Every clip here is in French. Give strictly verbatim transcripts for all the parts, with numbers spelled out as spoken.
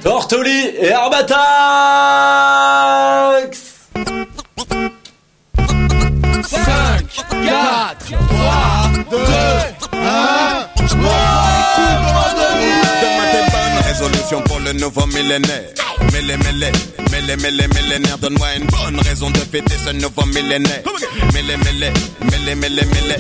Tortoli et Herbatax. cinq, quatre, trois, deux, un. Donne-moi tes bonnes résolutions pour le nouveau millénaire. Mêlé, mêlé, mêlé, mêlé, millénaire. Donne-moi une bonne raison de fêter ce nouveau millénaire. Mêlé, mêlé, mêlé, mêlé, mêlé.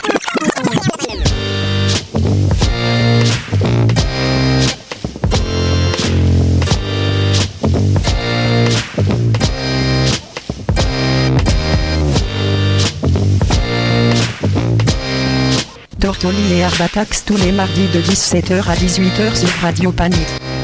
Tortoli et Herbatax tous les mardis de dix-sept heures à dix-huit heures sur Radio Panique.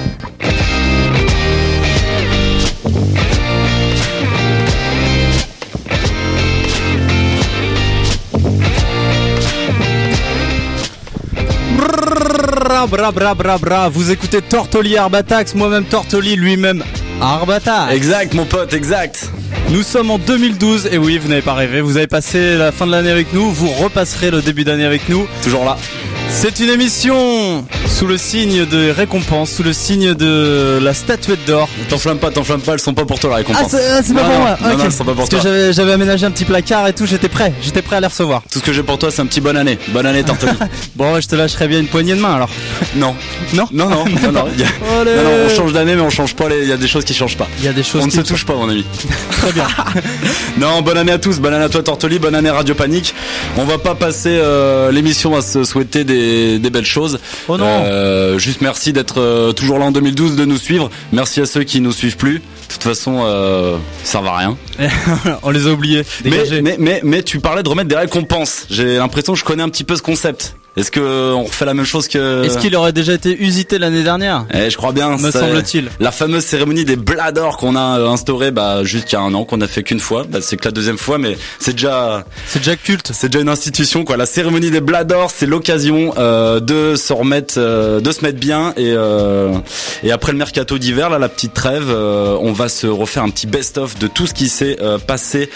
Bra bra bra bra bra, vous écoutez Tortoli et Herbatax, moi-même Tortoli, lui-même Herbatax. Exact mon pote, exact. Nous sommes en deux mille douze et oui, vous n'avez pas rêvé, vous avez passé la fin de l'année avec nous, vous repasserez le début d'année avec nous. Toujours là. C'est une émission sous le signe de récompense, sous le signe de la statuette d'or. T'enflamme pas, t'enflamme pas, elles sont pas pour toi la récompense. Ah, c'est, c'est pas non, pour non, moi. Non, okay. non, elles sont pas pour Parce toi. que j'avais, j'avais aménagé un petit placard et tout, j'étais prêt, j'étais prêt à les recevoir. Tout ce que j'ai pour toi, c'est un petit bonne année. Bonne année, Tortoli. Bon, je te lâcherai bien une poignée de main alors. Non. Non Non, non, non, non. Il y a... non, non, on change d'année, mais on change pas les. Il y a des choses qui changent pas. Il y a des choses. On ne qui se touche pas, mon ami. Très bien. Non, bonne année à tous, bonne année à toi Tortoli, bonne année Radio Panique. On va pas passer euh, l'émission à se souhaiter des, des belles choses. Oh non. Euh, juste merci d'être euh, toujours là en deux mille douze, de nous suivre. Merci à ceux qui nous suivent plus. De toute façon, euh, ça servent à rien. On les a oubliés. Mais, mais, mais, mais tu parlais de remettre des récompenses. J'ai l'impression que je connais un petit peu ce concept. Est-ce que on refait la même chose que... Est-ce qu'il aurait déjà été usité l'année dernière? Eh, je crois bien. Me semble-t-il. La fameuse cérémonie des Blador qu'on a instaurée, bah, juste il y a un an, qu'on a fait qu'une fois. Bah, c'est que la deuxième fois, mais c'est déjà... C'est déjà culte. C'est déjà une institution, quoi. La cérémonie des Blador, c'est l'occasion, euh, de se remettre, euh, de se mettre bien et, euh, et après le mercato d'hiver, là, la petite trêve, euh, on va se refaire un petit best-of de tout ce qui s'est euh, passé,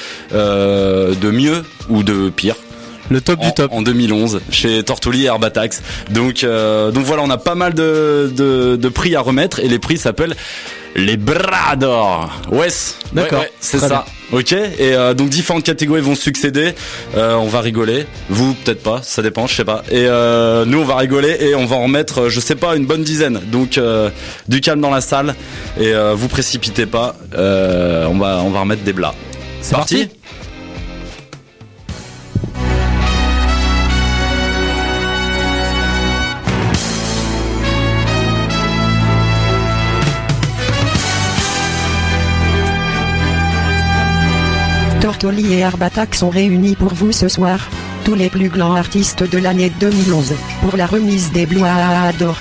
euh, de mieux ou de pire. Le top en, du top. En deux mille onze, chez Tortoli et Herbatax. Donc, euh, donc voilà, on a pas mal de, de, de prix à remettre et les prix s'appellent les bras d'or. Ouais, d'accord. Ouais, ouais, c'est très ça. Bien. Ok. Et euh, donc différentes catégories vont succéder. Euh, on va rigoler. Vous peut-être pas, ça dépend, je sais pas. Et euh, nous on va rigoler et on va en remettre, je sais pas, une bonne dizaine. Donc euh, du calme dans la salle et euh, vous précipitez pas. Euh, on va on va remettre des blas. C'est parti. parti Tortoli et Herbatax sont réunis pour vous ce soir, tous les plus grands artistes de l'année deux mille onze, pour la remise des Blador.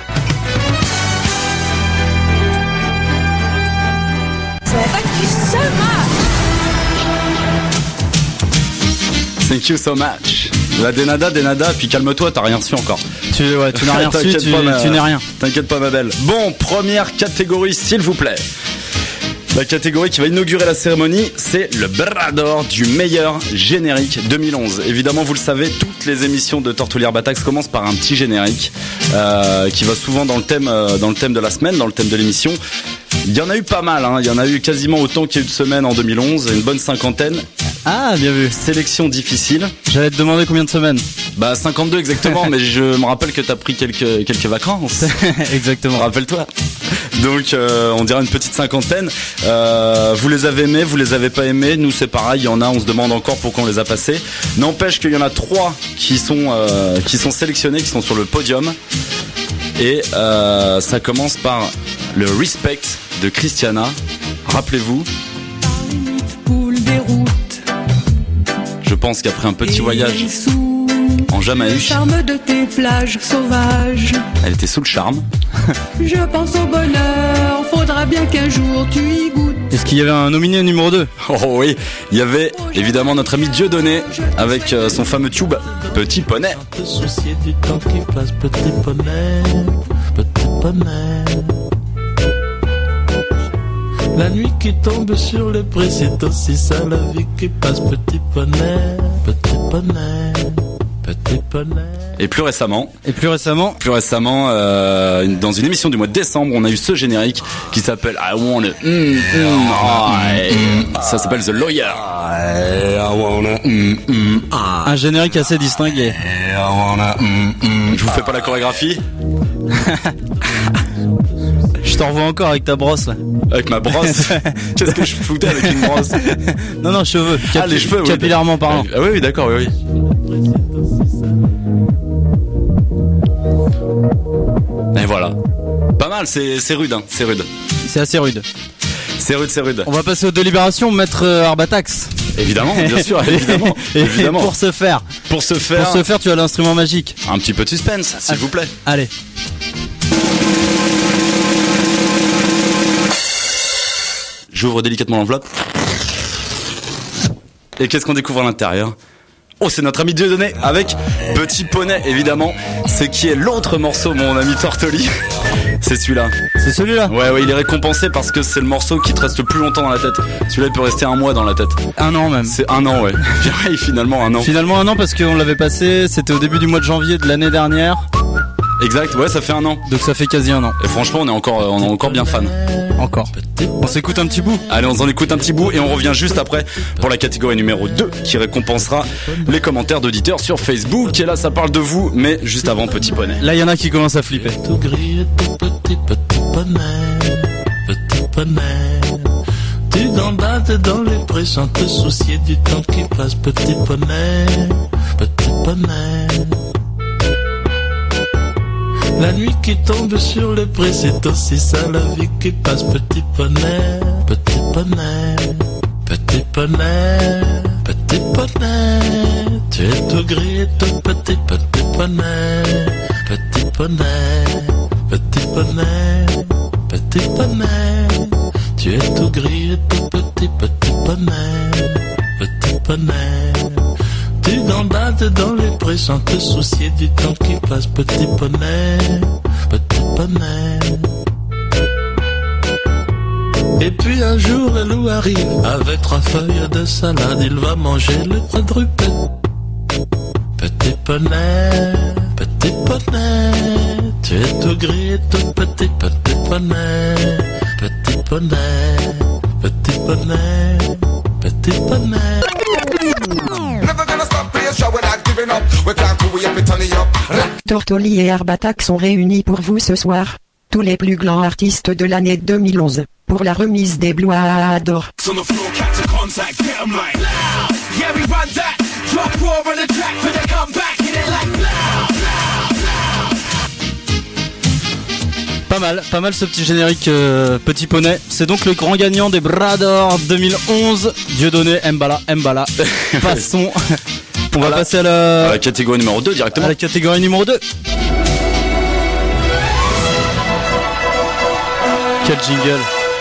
Thank you so much. La Denada, Denada, puis calme-toi, t'as rien reçu encore. Tu, ouais, tu n'as rien reçu, tu, pas, ma... tu n'es rien. T'inquiète pas ma belle. Bon, première catégorie s'il vous plaît. La catégorie qui va inaugurer la cérémonie, c'est le bras d'or du meilleur générique deux mille onze. Évidemment, vous le savez, toutes les émissions de Tortoli Herbatax commencent par un petit générique euh, qui va souvent dans le thème, euh, dans le thème de la semaine, dans le thème de l'émission. Il y en a eu pas mal, hein. Il y en a eu quasiment autant qu'il y a eu de semaines en deux mille onze, une bonne cinquantaine. Ah, bien vu. Sélection difficile. J'allais te demander combien de semaines. Bah cinquante-deux exactement, mais je me rappelle que t'as pris quelques quelques vacances. Exactement. Rappelle-toi. Donc euh, on dirait une petite cinquantaine. Euh, vous les avez aimés, vous les avez pas aimés. Nous c'est pareil, il y en a, on se demande encore pourquoi on les a passés. N'empêche qu'il y en a trois qui sont euh, qui sont sélectionnés, qui sont sur le podium. Et euh, ça commence par le Respect de Christiana. Rappelez-vous. Je pense qu'après un petit voyage en Jamaïque, charme de tes plages sauvages. Elle était sous le charme. Je pense au bonheur, faudra bien qu'un jour tu y goûtes. Est-ce qu'il y avait un nominé numéro deux? Oh oui, il y avait évidemment notre ami Dieudonné avec euh, son fameux tube Petit Poney. Te soucier du temps qui passe, petit poney, petit poney. La nuit qui tombe sur le pré, c'est aussi ça la vie qui passe, petit poney, petit poney, petit poney. Et plus récemment, Et plus récemment, plus récemment, euh, dans une émission du mois de décembre, on a eu ce générique qui s'appelle I Wanna. Mm, mm, I. Ça s'appelle The Lawyer. I wanna, mm, mm, ah. un générique assez distingué. I wanna, mm, mm. Je vous fais pas la chorégraphie Je t'en revois encore avec ta brosse là. avec ma brosse. Qu'est-ce que je foutais avec une brosse? Non, non, cheveux. Ah, les cheveux, oui. Capillairement parlant. Ah oui, oui, d'accord, oui, oui. Et voilà. Pas mal, c'est, c'est rude, hein, c'est rude. C'est assez rude. C'est rude, c'est rude. On va passer aux délibérations, maître euh, Arbatax. Évidemment, bien sûr, évidemment. Et évidemment. pour ce faire, Pour ce faire, pour ce faire, tu as l'instrument magique. un petit peu de suspense, s'il vous plaît. Allez. J'ouvre délicatement l'enveloppe. Et qu'est-ce qu'on découvre à l'intérieur? Oh, c'est notre ami Dieudonné avec Petit Poney, évidemment. C'est qui est l'autre morceau, mon ami Tortoli. C'est celui-là. C'est celui-là. Ouais, ouais, il est récompensé parce que c'est le morceau qui te reste le plus longtemps dans la tête. Celui-là, il peut rester un mois dans la tête. Un an même. C'est un an, ouais. Ouais, finalement, un an. Finalement un an parce qu'on l'avait passé, c'était au début du mois de janvier de l'année dernière. Exact, ouais, ça fait un an. Donc ça fait quasi un an. Et franchement, on est encore, on est encore bien fan. Encore. On s'écoute un petit bout. Allez, on en écoute un petit bout et on revient juste après pour la catégorie numéro deux qui récompensera les commentaires d'auditeurs sur Facebook. Et là, ça parle de vous, mais juste avant, Petit Poney. Là, il y en a qui commencent à flipper. Tout gris et tout petit, petit poney, petit poney. Tu gambades dans les prés sans te soucier du temps qui passe, petit poney, petit poney. La nuit qui tombe sur les prés, c'est aussi ça la vie qui passe, petit poney, petit poney, petit poney, petit poney. Tu es tout gris et tout petit, petit poney, petit poney, petit poney, petit poney. Tu es tout gris et tout petit, petit poney, petit poney. Tu gambades dans les prés sans te soucier du temps qui passe, petit poney, petit poney. Et puis un jour le loup arrive avec trois feuilles de salade, il va manger le quadrupède. Petit poney, petit poney, tu es tout gris et tout petit, petit poney, petit poney, petit poney, petit poney. Tortoli et Arbatax sont réunis pour vous ce soir. Tous les plus grands artistes de l'année deux mille onze. Pour la remise des Blois d'or. Pas mal, pas mal ce petit générique euh, Petit Poney. C'est donc le grand gagnant des Bras d'Or deux mille onze. Dieudonné Mbala, Mbala. Passons. On va Voilà. passer à la, À la catégorie numéro deux directement. à la catégorie numéro deux. Quel jingle.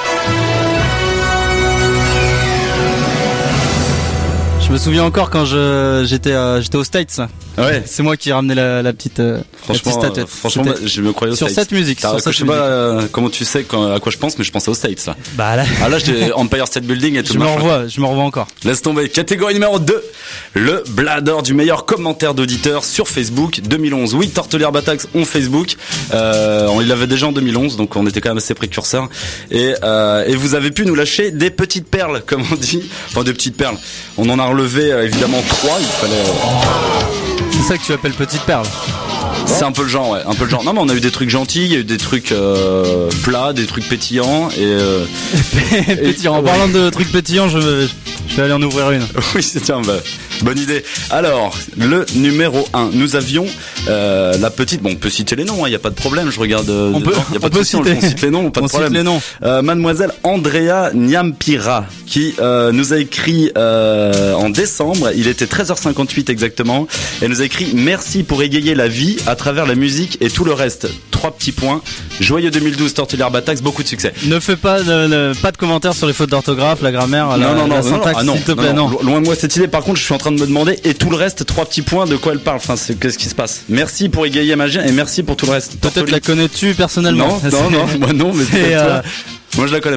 Je me souviens encore quand je j'étais euh, j'étais aux States. Ouais. C'est moi qui ai ramené la, la petite euh, la petite Franchement, statuette. euh, franchement, C'était- moi, je me croyais aux sur States. cette musique, T'as- sur je cette sais pas euh, comment tu sais quand- à quoi je pense, mais je pensais aux States là. Bah là, Ah là, j'ai Empire State Building et tout je le me machin. revois, je me revois encore. Laisse tomber. Catégorie numéro deux. Le Blador du meilleur commentaire d'auditeur sur Facebook deux mille onze. Oui, Tortoli Arbatax ont Facebook. Euh, on l'avait déjà en deux mille onze, donc on était quand même assez précurseurs. Et, euh, et vous avez pu nous lâcher des petites perles, comme on dit. Enfin, des petites perles. On en a relevé euh, évidemment trois. Il fallait. euh, C'est ça que tu appelles petite perle. C'est un peu le genre, ouais, un peu le genre. Non, mais on a eu des trucs gentils, il y a eu des trucs euh, plats, des trucs pétillants et. Euh... Pétillant. En ouais. parlant de trucs pétillants, je vais, je vais aller en ouvrir une. Oui, c'est tiens, bah, bonne idée. Alors, le numéro un, nous avions euh, la petite. Bon, on peut citer les noms, il hein, y a pas de problème. Je regarde. Euh, On peut- y a pas on de peut souci, on, citer. on cite les noms, pas de On cite problème. les noms. Euh, Mademoiselle Andrea Nyampira, qui euh, nous a écrit euh, en décembre. Il était treize heures cinquante-huit exactement. Elle nous a écrit merci pour égayer la vie à travers la musique et tout le reste. Trois petits points. Joyeux deux mille douze, Tortoli Arbatax, beaucoup de succès. Ne fais pas de, de- pas de commentaires sur les fautes d'orthographe, la grammaire, la, non, non, non, la non, non, syntaxe, ah non, s'il te non, plaît, non, non. lo- Loin de moi cette idée. Par contre, je suis en train de me demander et tout le reste, trois petits points. De quoi elle parle? Enfin, c'est qu'est-ce qui se passe? Merci pour égayer ma vie et merci pour tout le reste. Peut-être Tortoli. la connais-tu personnellement? Non, non, non, moi non, mais C'est, peut-être euh, toi. Moi je la connais pas.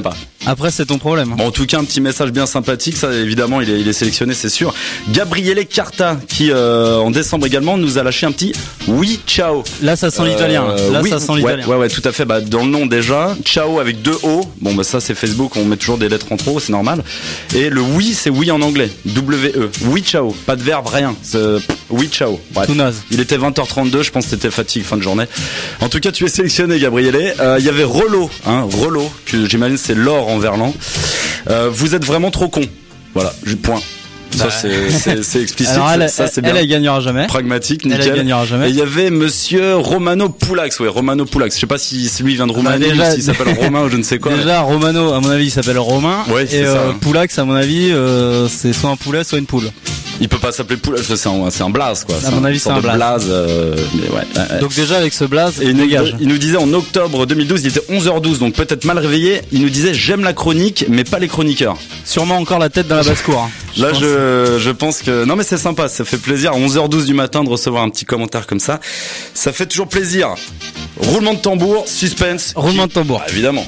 Après, c'est ton problème. Bon, en tout cas, un petit message bien sympathique. Ça, évidemment, il est, il est sélectionné, c'est sûr. Gabriele Carta, qui euh, en décembre également nous a lâché un petit oui ciao. Là, ça sent l'italien. Euh, Là, oui, ça sent ouais, l'italien. Ouais, ouais, tout à fait. Bah, dans le nom déjà, ciao avec deux O. Bon, bah ça, c'est Facebook. On met toujours des lettres en trop, c'est normal. Et le oui, c'est oui en anglais. W E. Oui ciao. Pas de verbe, rien. C'est oui ciao. Bref. Tout naze. Il était vingt heures trente-deux. Je pense que c'était fatigue fin de journée. En tout cas, tu es sélectionné, Gabriele. Euh, Il y avait Rollo, hein, Rollo, que j'imagine c'est l'or en verlan. Euh, vous êtes vraiment trop con. Voilà, point. Ça, bah. c'est, c'est, c'est explicite. Alors elle, ça, c'est elle, bien. elle, elle gagnera jamais. Pragmatique, Elle, nickel. elle gagnera jamais. Et il y avait monsieur Romano Poulax. Ouais, Romano Poulax. Je sais pas si lui vient de Roumanie, Bah déjà, ou s'il s'appelle Romain ou je ne sais quoi. Déjà, mais... Romano, à mon avis, il s'appelle Romain. Ouais, c'est et ça, euh, hein. Poulax, à mon avis, euh, c'est soit un poulet, soit une poule. Il peut pas s'appeler Poulax, c'est un, c'est un blaze, quoi. À mon avis, c'est un blaze. blaze euh, mais ouais, ouais. Donc déjà, avec ce blaze, et il nous, dégage. il nous disait en octobre deux mille douze, il était onze heures douze, donc peut-être mal réveillé. Il nous disait j'aime la chronique, mais pas les chroniqueurs. Sûrement encore la tête dans la basse-cour. Hein. Je Là, pense. je, je pense que... Non, mais c'est sympa, ça fait plaisir à onze heures douze du matin de recevoir un petit commentaire comme ça. Ça fait toujours plaisir. Roulement de tambour, suspense. Roulement de tambour. Ah, évidemment.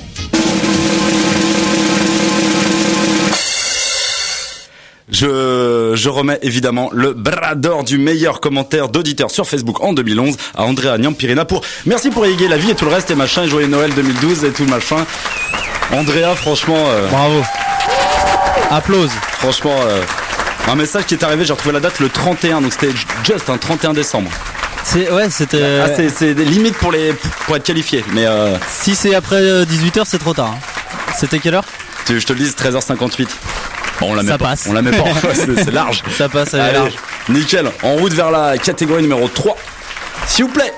Je, je remets évidemment le bras d'or du meilleur commentaire d'auditeur sur Facebook en deux mille onze à Andrea Nyampirina pour merci pour égayer la vie et tout le reste et machin, et joyeux Noël deux mille douze et tout le machin. Andrea, franchement, euh, Bravo. Applause. franchement, euh, un message qui est arrivé, j'ai retrouvé la date le trente et un, donc c'était juste un trente et un décembre. C'est ouais, c'était. Ah, c'est, c'est limite pour les pour être qualifié, mais euh, Si c'est après dix-huit heures, c'est trop tard. Hein. C'était quelle heure? tu- je te le dis, treize heures cinquante-huit. Bon, on la met Ça pas. passe. On la met pas. c'est, c'est large. Ça passe, elle est Allez, large. nickel. En route vers la catégorie numéro trois. S'il vous plaît.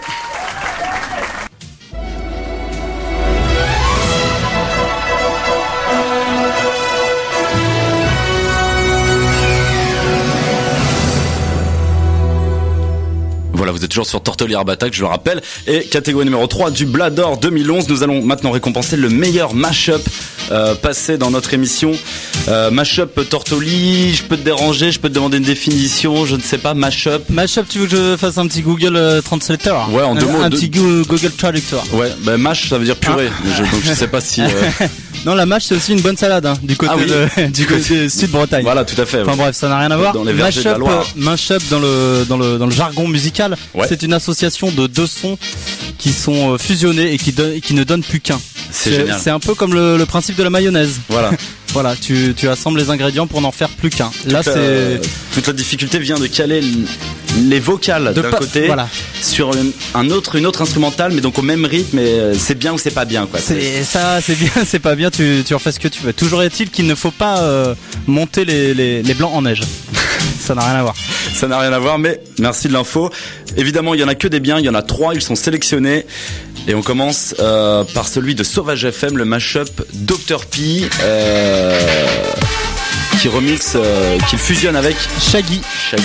Voilà, vous êtes toujours sur Tortoli Arbatak, je le rappelle. Et catégorie numéro trois du Blador deux mille onze, nous allons maintenant récompenser le meilleur mash-up euh, passé dans notre émission. Euh, mash-up Tortoli, je peux te déranger, je peux te demander une définition, je ne sais pas, mash-up. Mashup, tu veux que je fasse un petit Google euh, Translator? Ouais, en deux un, mots, Un deux- petit Go- Google Traductor. Ouais, bah mash ça veut dire purée, Ah. mais je, donc je sais pas si... euh, Non, la mâche, c'est aussi une bonne salade, hein, du côté Ah oui. de, du côté de Sud-Bretagne. Voilà, tout à fait. Enfin bref, ça n'a rien à voir. Dans les vergers de la Mashup, Loire. euh, mashup dans le dans le dans le jargon musical, Ouais. c'est une association de deux sons qui sont euh, fusionnés et qui donnent et qui ne donnent plus qu'un. C'est génial. C'est un peu comme le, le principe de la mayonnaise. Voilà. Voilà, tu tu assembles les ingrédients pour n'en faire plus qu'un. Là, Toute, c'est euh, toute la difficulté vient de caler l- les vocales De d'un pas- côté voilà. sur une, un autre, une autre instrumentale, mais donc au même rythme. Et euh, c'est bien ou c'est pas bien, quoi. c'est ça, c'est bien, c'est pas bien. Tu tu refais ce que tu veux. Toujours est-il qu'il ne faut pas euh, monter les, les les blancs en neige. Ça n'a rien à voir. Ça n'a rien à voir, mais merci de l'info. Évidemment, il y en a que des biens, il y en a trois, ils sont sélectionnés. Et on commence euh, par celui de Sauvage F M, le mashup docteur P, euh, qui remixe, euh, qui fusionne avec Shaggy. Shaggy.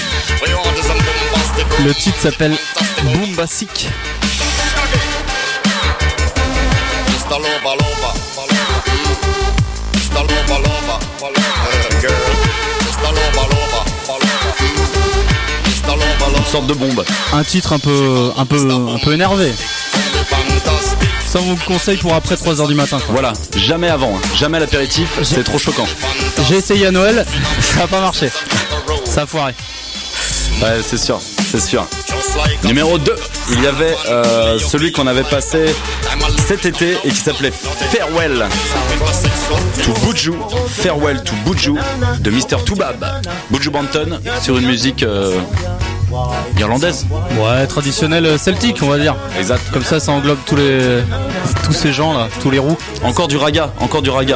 Le titre s'appelle Boombastic. Une sorte de bombe. Un titre un peu un peu un peu énervé. Ça on vous le conseille pour après trois heures du matin, quoi. Voilà, jamais avant, hein. Jamais à l'apéritif, c'est trop choquant. J'ai essayé à Noël, ça a pas marché. Ça a foiré. Ouais, c'est sûr, c'est sûr. Numéro deux, il y avait euh, celui qu'on avait passé cet été et qui s'appelait Farewell to Buju, Farewell to Buju de mister Toubab, Buju Banton sur une musique euh, irlandaise. Ouais, traditionnel celtique, on va dire. Exact. Comme ça, ça englobe tous les tous ces gens là, tous les roux. Encore du raga, encore du raga.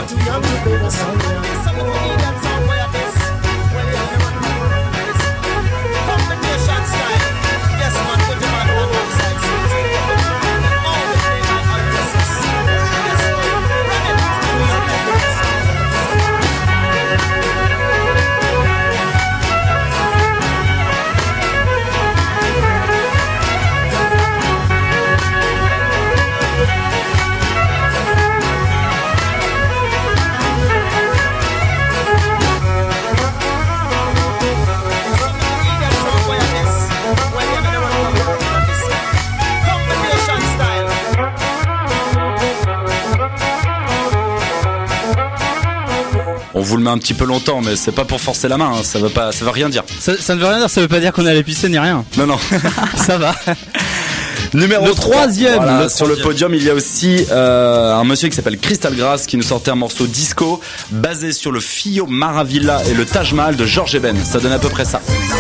On vous le met un petit peu longtemps, mais c'est pas pour forcer la main, hein. ça veut pas, ça veut rien dire. Ça, ça ne veut rien dire, ça veut pas dire qu'on est à l'épicé ni rien. Non, non. Ça va. Numéro le troisième. Voilà, le sur troisième. le podium, il y a aussi euh, un monsieur qui s'appelle Crystal Grass qui nous sortait un morceau disco basé sur le Fio Maravilla et le Taj Mahal de George Eben. Ça donne à peu près ça.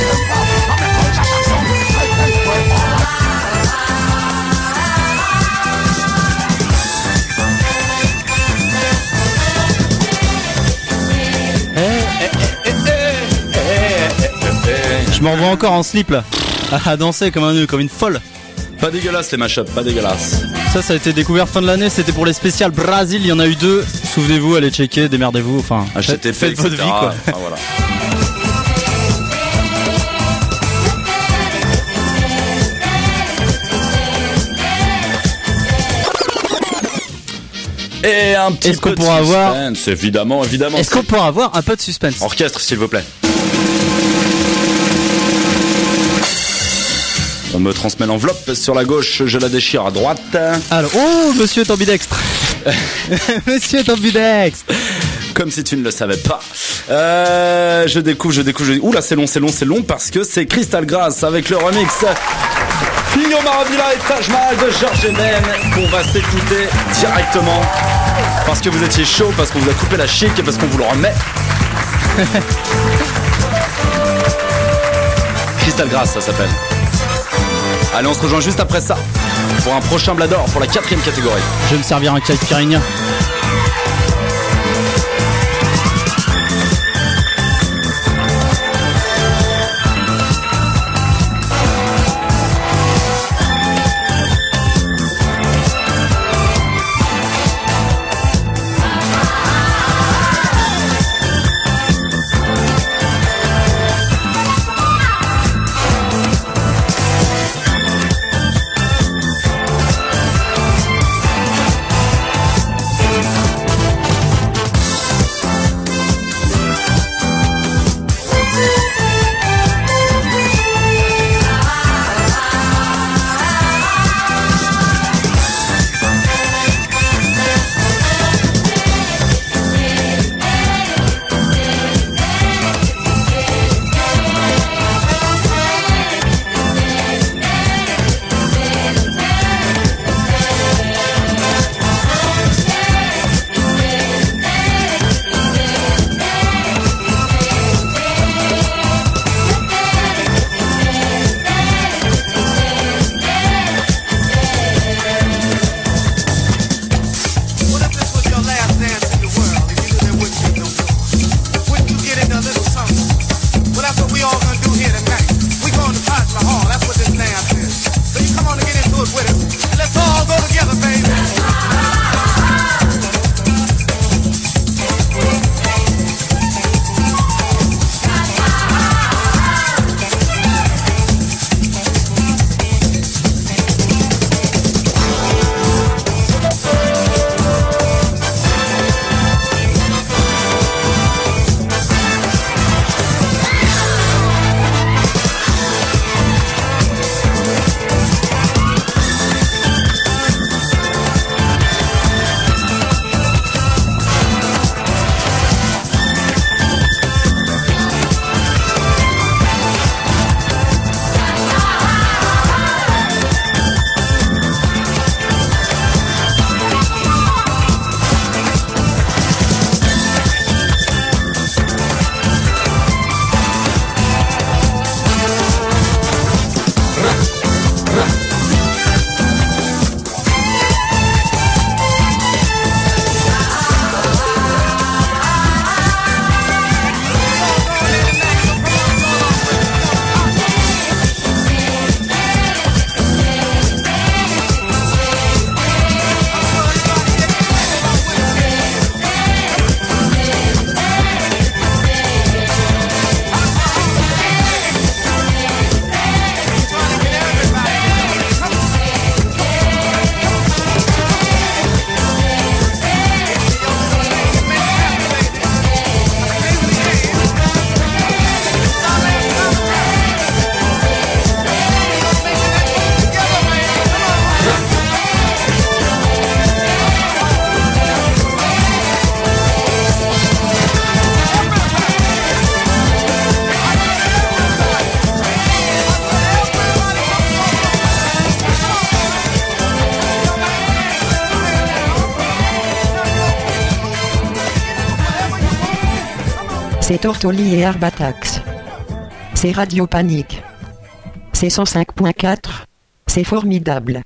Je m'en vois encore en slip là, à danser comme un nœud, comme une folle. Pas dégueulasse les mashups, pas dégueulasse. Ça, ça a été découvert fin de l'année, c'était pour les spéciales Brésil, il y en a eu deux. Souvenez-vous, allez checker, démerdez-vous, enfin, Achetez, faites, faites votre vie quoi. Enfin, voilà. Et un petit Est-ce peu qu'on de pourra avoir- suspense, évidemment, évidemment. Est-ce qu'on peut avoir un peu de suspense? Orchestre, s'il vous plaît. On me transmet l'enveloppe sur la gauche, je la déchire à droite. Alors, oh, monsieur est ambidextre. Monsieur est ambidextre. Comme si tu ne le savais pas. Euh, je découvre, je découvre, je... Ouh là, c'est long, c'est long, c'est long parce que c'est Crystal Grass avec le remix Fio Maravilla et Taj Mahal de George Eben qu'on va s'écouter directement. Parce que vous étiez chaud, parce qu'on vous a coupé la chic et parce qu'on vous le remet. Crystal Grass, ça s'appelle. Allez, on se rejoint juste après ça pour un prochain Blador pour la quatrième catégorie. Je vais me servir un caipirinha. Hey! C'est Tortoli et Herbatax. C'est Radio Panique. C'est cent cinq point quatre. C'est formidable.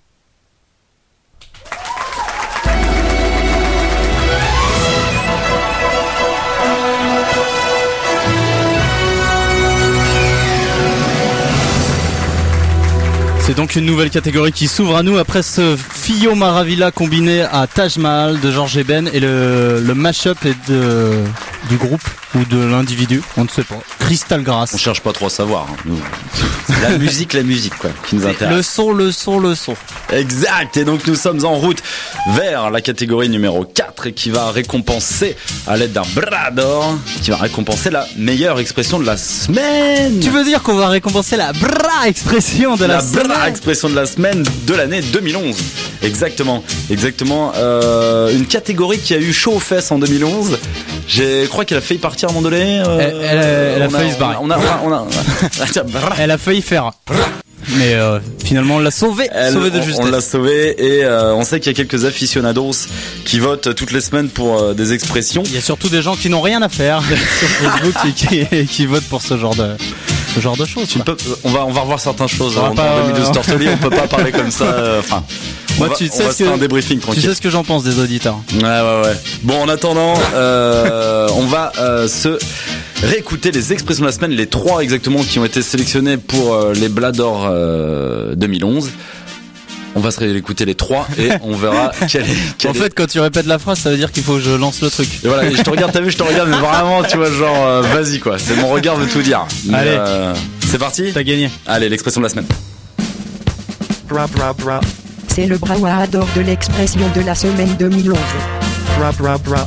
C'est donc une nouvelle catégorie qui s'ouvre à nous après ce Fio Maravilla combiné à Taj Mahal de Georges Eben et le, le mash-up est de, du groupe ou de l'individu, on ne sait pas. Crystal Grass. On cherche pas trop à savoir. Hein, nous. C'est la musique, la musique quoi, qui nous intéresse. Le son, le son, le son. Exact. Et donc nous sommes en route vers la catégorie numéro quatre et qui va récompenser à l'aide d'un bras d'or, qui va récompenser la meilleure expression de la semaine. Tu veux dire qu'on va récompenser la bra expression de la, la semaine bra expression de la semaine de l'année deux mille onze. Exactement, exactement. Euh, une catégorie qui a eu chaud aux fesses en deux mille onze. Je crois qu'elle a failli partir à un moment donné. Euh, elle, elle, elle a on failli se barrer. On a, on a, on a, on a elle a failli faire. Mais euh, finalement on l'a sauvée, Elle, sauvée de on, justesse. on l'a sauvée et euh, on sait qu'il y a quelques aficionados qui votent toutes les semaines pour euh, des expressions. Il y a surtout des gens qui n'ont rien à faire sur Facebook et qui, qui votent pour ce genre de ce genre de choses. Tu peux, on va on va revoir certaines choses On va en pas, deux mille douze Tortoli, on peut pas parler comme ça. Enfin, moi on va, tu on sais va ce se faire que un débriefing tranquille. tu sais ce que j'en pense des auditeurs. Ouais ouais ouais. Bon en attendant, euh, on va euh, se réécouter les expressions de la semaine, les trois exactement qui ont été sélectionnées pour euh, les Blador euh, deux mille onze. On va se réécouter les trois et on verra quel est. Quel en fait, quand tu répètes la phrase, ça veut dire qu'il faut que je lance le truc. Et voilà, et je te regarde, t'as vu, je te regarde, mais vraiment, tu vois, genre, euh, vas-y quoi. C'est mon regard veut tout dire. Mais, Allez, euh, c'est parti. T'as gagné. Allez, l'expression de la semaine. Bra bra bra. C'est le brawado de l'expression de la semaine deux mille onze. Bra bra bra.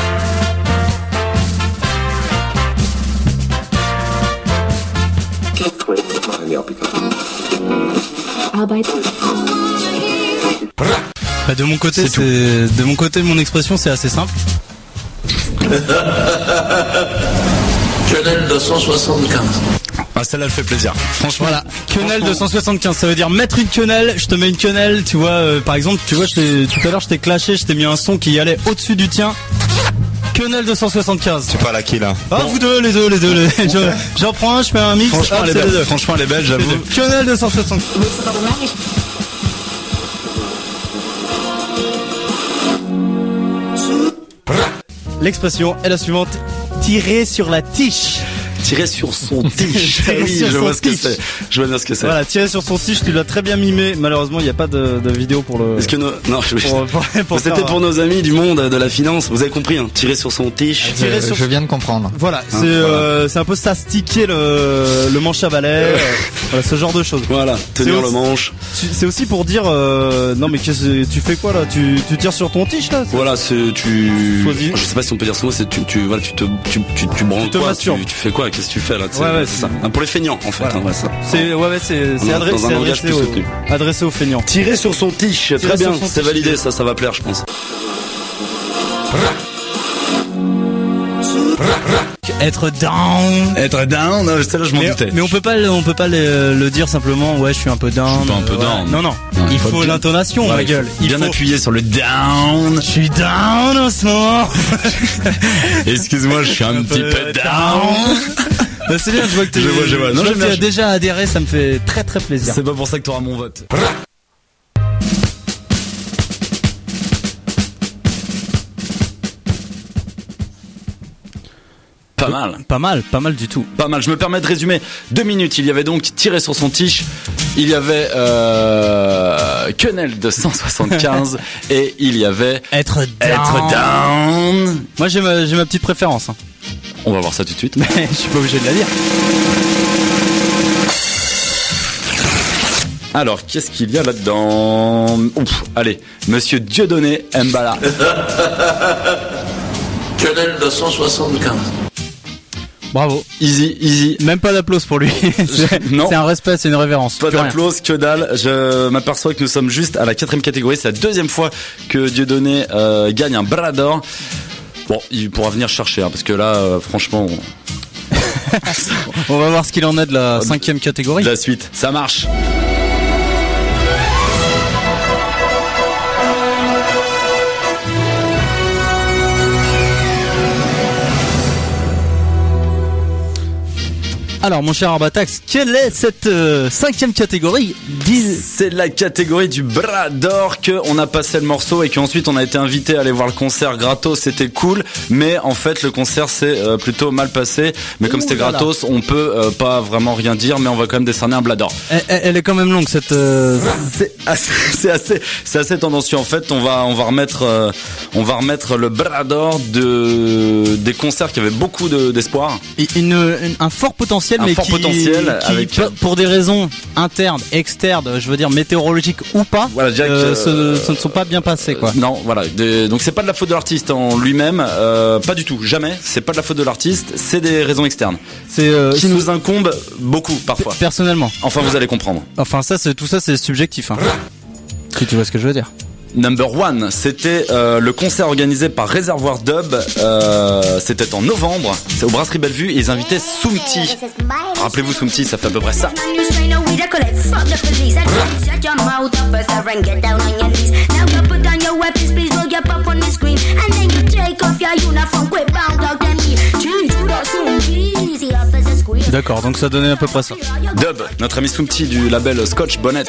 Bah, de mon côté, c'est, de mon côté, mon expression, c'est assez simple. Quenelle deux cent soixante-quinze. Ah, celle-là, elle fait plaisir. Franchement. Voilà. Quenelle deux cent soixante-quinze, ça veut dire mettre une quenelle. Je te mets une quenelle, tu vois. Euh, par exemple, tu vois, je t'ai, tout à l'heure, je t'ai clashé, je t'ai mis un son qui allait au-dessus du tien. Quenelle deux cent soixante-quinze. Tu parles à qui là? Ah, vous deux, les deux, les deux. Les... Je, j'en prends un, je fais un mix. Franchement, hop, elle est c'est les belle. deux. Franchement, elle est belle, j'avoue. Quenelle deux cent soixante-quinze. L'expression est la suivante. Tirer sur la tiche. Tirer sur son tiche. Tirer Oui, sur je son vois ce que tiche. c'est. Je vois bien ce que c'est. Voilà, tirer sur son tiche, tu l'as très bien mimé. Malheureusement, il n'y a pas de, de vidéo pour le. Est-ce que nos... Non, je... pour, pour, pour c'était faire, pour nos amis du monde de la finance. Vous avez compris, hein. Tirer sur son tiche. tirer sur- Je viens de comprendre. Voilà, c'est voilà. euh, c'est un peu ça, sticker le, le manche à balai, euh, voilà, ce genre de choses. Voilà, tenir C'est le aussi- manche. Tu- C'est aussi pour dire euh, non mais qu'est-ce que tu fais quoi là, tu, tu tires sur ton tiche là. Voilà, c'est tu. Choisis. Je sais pas si on peut dire ce mot. C'est tu, tu, voilà, tu te, tu, tu, tu branles Tu te quoi, masturbes. tu, tu fais quoi, qu'est-ce que tu fais là, tu sais, Ouais, ouais, c'est c'est- ça. Ah, pour les feignants en fait. Voilà. Hein, ouais, ça. C'est ouais ouais c'est c'est Dans- adressé, dans un c'est langage adressé, plus aux, soutenu. adressé aux feignants. Tirer sur son tiche, très bien, sur son c'est tiche. validé, ça, ça va plaire, je pense. Être down. Être down, non, celle-là je m'en Mais, doutais. mais on peut pas le- on peut pas le, le dire simplement ouais je suis un peu down. Je suis pas un peu Ouais. down. Non non. Non, il il faut faut bien- l'intonation Voilà, ma il faut gueule. Il bien faut- appuyé sur le down. Je suis down en ce moment. Excuse-moi, je suis un petit peu down. Bah, c'est bien, je vois que t'es- Je vois, je vois. Non, je vois j'aime que bien, t'as je- déjà adhéré, ça me fait très très plaisir. C'est pas pour ça que t'auras mon vote. Pas mal. Pas mal, pas mal du tout. Pas mal. Je me permets de résumer. Deux minutes. Il y avait donc tiré sur son tiche. Il y avait euh, Quenelle de cent soixante-quinze et il y avait Être down. être down. Moi j'ai ma, j'ai ma petite préférence. Hein. On va voir ça tout de suite. Mais je suis pas obligé de la dire. Alors, qu'est-ce qu'il y a là-dedans? Ouf, allez, Monsieur Dieudonné Mbala. Quenelle deux cent soixante-quinze. Bravo. Easy, easy. Même pas d'applaudissements pour lui. c'est, Non. c'est un respect, c'est une révérence. Pas Plus rien. d'applaudissements, que dalle. Je m'aperçois que nous sommes juste à la quatrième catégorie. C'est la deuxième fois que Dieudonné euh, gagne un bras d'or. Bon, il pourra venir chercher, hein, parce que là, euh, franchement, On va voir ce qu'il en est de la cinquième catégorie. la suite, ça marche. Alors mon cher Arbatax, quelle est cette euh, cinquième catégorie? Dis... C'est la catégorie du bras d'or que on a passé le morceau et qu'ensuite on a été invité à aller voir le concert gratos, c'était cool, mais en fait le concert s'est euh, plutôt mal passé, mais comme Ouh c'était là là. gratos, on peut euh, pas vraiment rien dire, mais on va quand même décerner un bras d'or. Elle, elle- elle est quand même longue cette... euh, C'est assez, c'est assez, c'est assez tendancieux. En fait, on va, on va remettre, euh, on va remettre le bras d'or de des concerts qui avaient beaucoup de, d'espoir. une, une- un fort potentiel, Un mais fort qui, potentiel qui, avec- pe- pour des raisons internes, externes, je veux dire météorologiques ou pas, Voilà, Jack, euh, euh, ce, ce ne sont pas bien passés quoi. Non, voilà. Des- donc c'est pas de la faute de l'artiste en lui-même, euh, pas du tout, jamais. C'est pas de la faute de l'artiste, c'est des raisons externes C'est euh, qui c'est- nous incombent beaucoup parfois. personnellement. Enfin, vous allez comprendre. Enfin ça, c'est tout ça, c'est subjectif. Hein. Si tu vois ce que je veux dire. Number One, c'était euh, le concert organisé par Réservoir Dub. Euh, c'était en novembre. C'est au Brasserie Bellevue et ils invitaient Soumti. Rappelez-vous Soumti, ça fait à peu près ça. D'accord, donc ça donnait à peu près ça. Dub, notre ami Soumti du label Scotch Bonnet.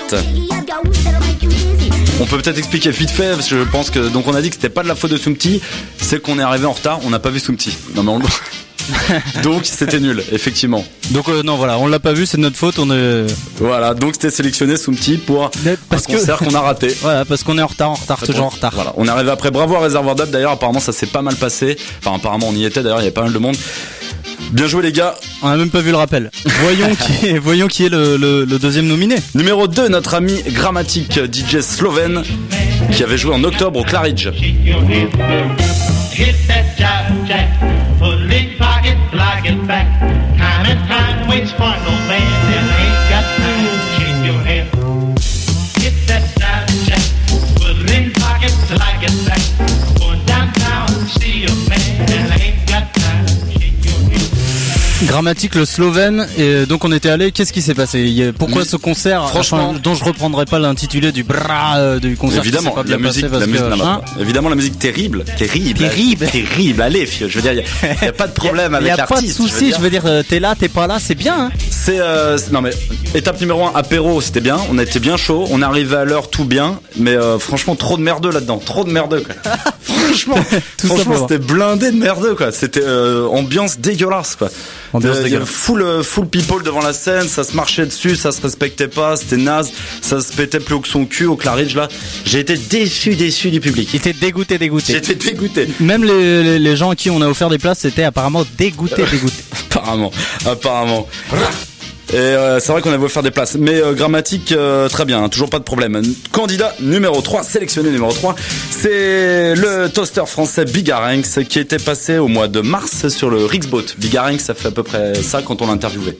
On peut peut-être expliquer vite fait parce que je pense que donc on a dit que c'était pas de la faute de Soumti, c'est qu'on est arrivé en retard, on n'a pas vu Soumti. Non mais on... donc c'était nul, effectivement. Donc euh, non voilà, on l'a pas vu, c'est de notre faute, on est Voilà, donc c'était sélectionné Soumti pour Mais parce un concert que- qu'on a raté. voilà parce qu'on est en retard, en retard, toujours en retard. Voilà, on est arrivé après. Bravo à Réservoir Dub. D'ailleurs, apparemment, ça s'est pas mal passé. Enfin, apparemment, on y était. D'ailleurs, il y avait pas mal de monde. Bien joué, les gars. On a même pas vu le rappel. Voyons qui est, voyons qui est le, le, le deuxième nominé. Numéro deux, notre ami Grammatic, D J slovène, qui avait joué en octobre au Claridge. Hit that jive jack, put it in pocket, like it back. Time and time waits for no man that ain't got time to shake your head. Hit that jive jack, put it in pocket, like it back. Going downtown to see a man that ain't got time to shake your head. Grammatique le slovène et donc on était allé. Qu'est-ce qui s'est passé? Il y a- Pourquoi Mais- ce concert, franchement- enfin, dont je reprendrai pas l'intitulé du bras euh, du concert. Évidemment, qui s'est pas la bien musique, passé parce la musique, que, non, hein, bah, évidemment, la musique terrible, terrible, Terrible. terrible. Allez, fille, je veux dire, il y, y a pas de problème y avec a pas de l'artiste. souci. Je veux dire, euh, t'es là, t'es pas là, c'est bien. Hein. C'est euh, c'est- non mais étape numéro un, apéro, c'était bien, on a été bien chaud, on est arrivé à l'heure, tout bien, mais euh, franchement trop de merdeux là-dedans, trop de merdeux quoi. franchement, Tout franchement simplement. c'était blindé de merdeux quoi, c'était euh, ambiance dégueulasse quoi. Ambiance Euh, il y avait dégueulasse. full euh, full people devant la scène, ça se marchait dessus, ça se respectait pas, c'était naze, ça se pétait plus haut que son cul au Claridge là. J'ai été déçu, déçu du public. Il était dégoûté, dégoûté. J'étais dégoûté. Même les, les, les gens à qui on a offert des places étaient apparemment dégoûtés, dégoûtés. Apparemment, apparemment. Et euh, c'est vrai qu'on avait offert des places. Mais euh, Grammatique, euh, très bien, hein, toujours pas de problème. Candidat numéro trois, sélectionné numéro trois, c'est le toaster français Bigarenx qui était passé au mois de mars sur le Rixboat. Bigarenx, ça fait à peu près ça quand on l'a interviewé.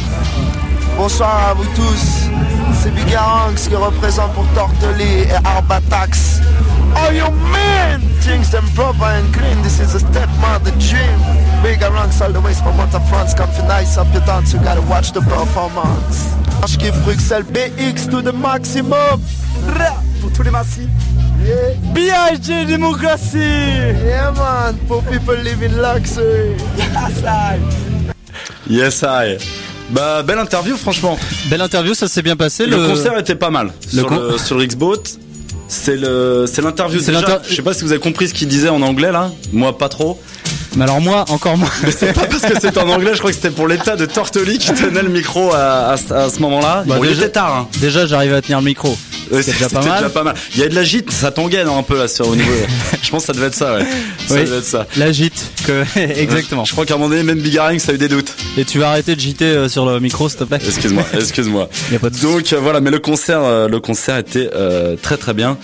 Bonsoir à vous tous, c'est Bigarenx qui représente pour Tortoli et Arbatax. Oh you man, things them proper and clean, this is a step man, the dream. Bigarenx all the way from Mont France, come for nice up your dance, you gotta watch the performance. Je kiffe Bruxelles, B X to the maximum. Ra, pour tous les massifs. Yeah. B I G démocratie. Yeah man, for people living luxury. Yes I. Yes I. Bah belle interview franchement. Belle interview, ça s'est bien passé. Le, concert était pas mal Le sur, con- le, sur le Rixboat. C'est le c'est l'interview C'est déjà. l'inter- Je sais pas si vous avez compris ce qu'il disait en anglais là. Moi pas trop. Mais alors moi, encore moins. Mais c'est pas parce que c'était en anglais, je crois que c'était pour l'état de Tortoli qui tenait le micro à, à, ce- à ce moment-là. Bah, Bon, il déjà- était tard. Hein. Déjà, j'arrive à tenir le micro. Ouais, C'est déjà c'était pas mal. déjà pas mal. Il y a de la gîte, ça tanguait non, un peu là sur au niveau. Je pense que ça devait être ça, ouais. Ça Oui. devait être ça. La gîte, que... exactement. Je crois qu'à un moment donné, même Bigarenx ça a eu des doutes. Et tu vas arrêter de gîter euh, sur le micro, s'il te plaît. Excuse-moi, excuse-moi. Y a pas de souci. Donc euh, voilà, mais le concert, euh, le concert était euh, très très bien.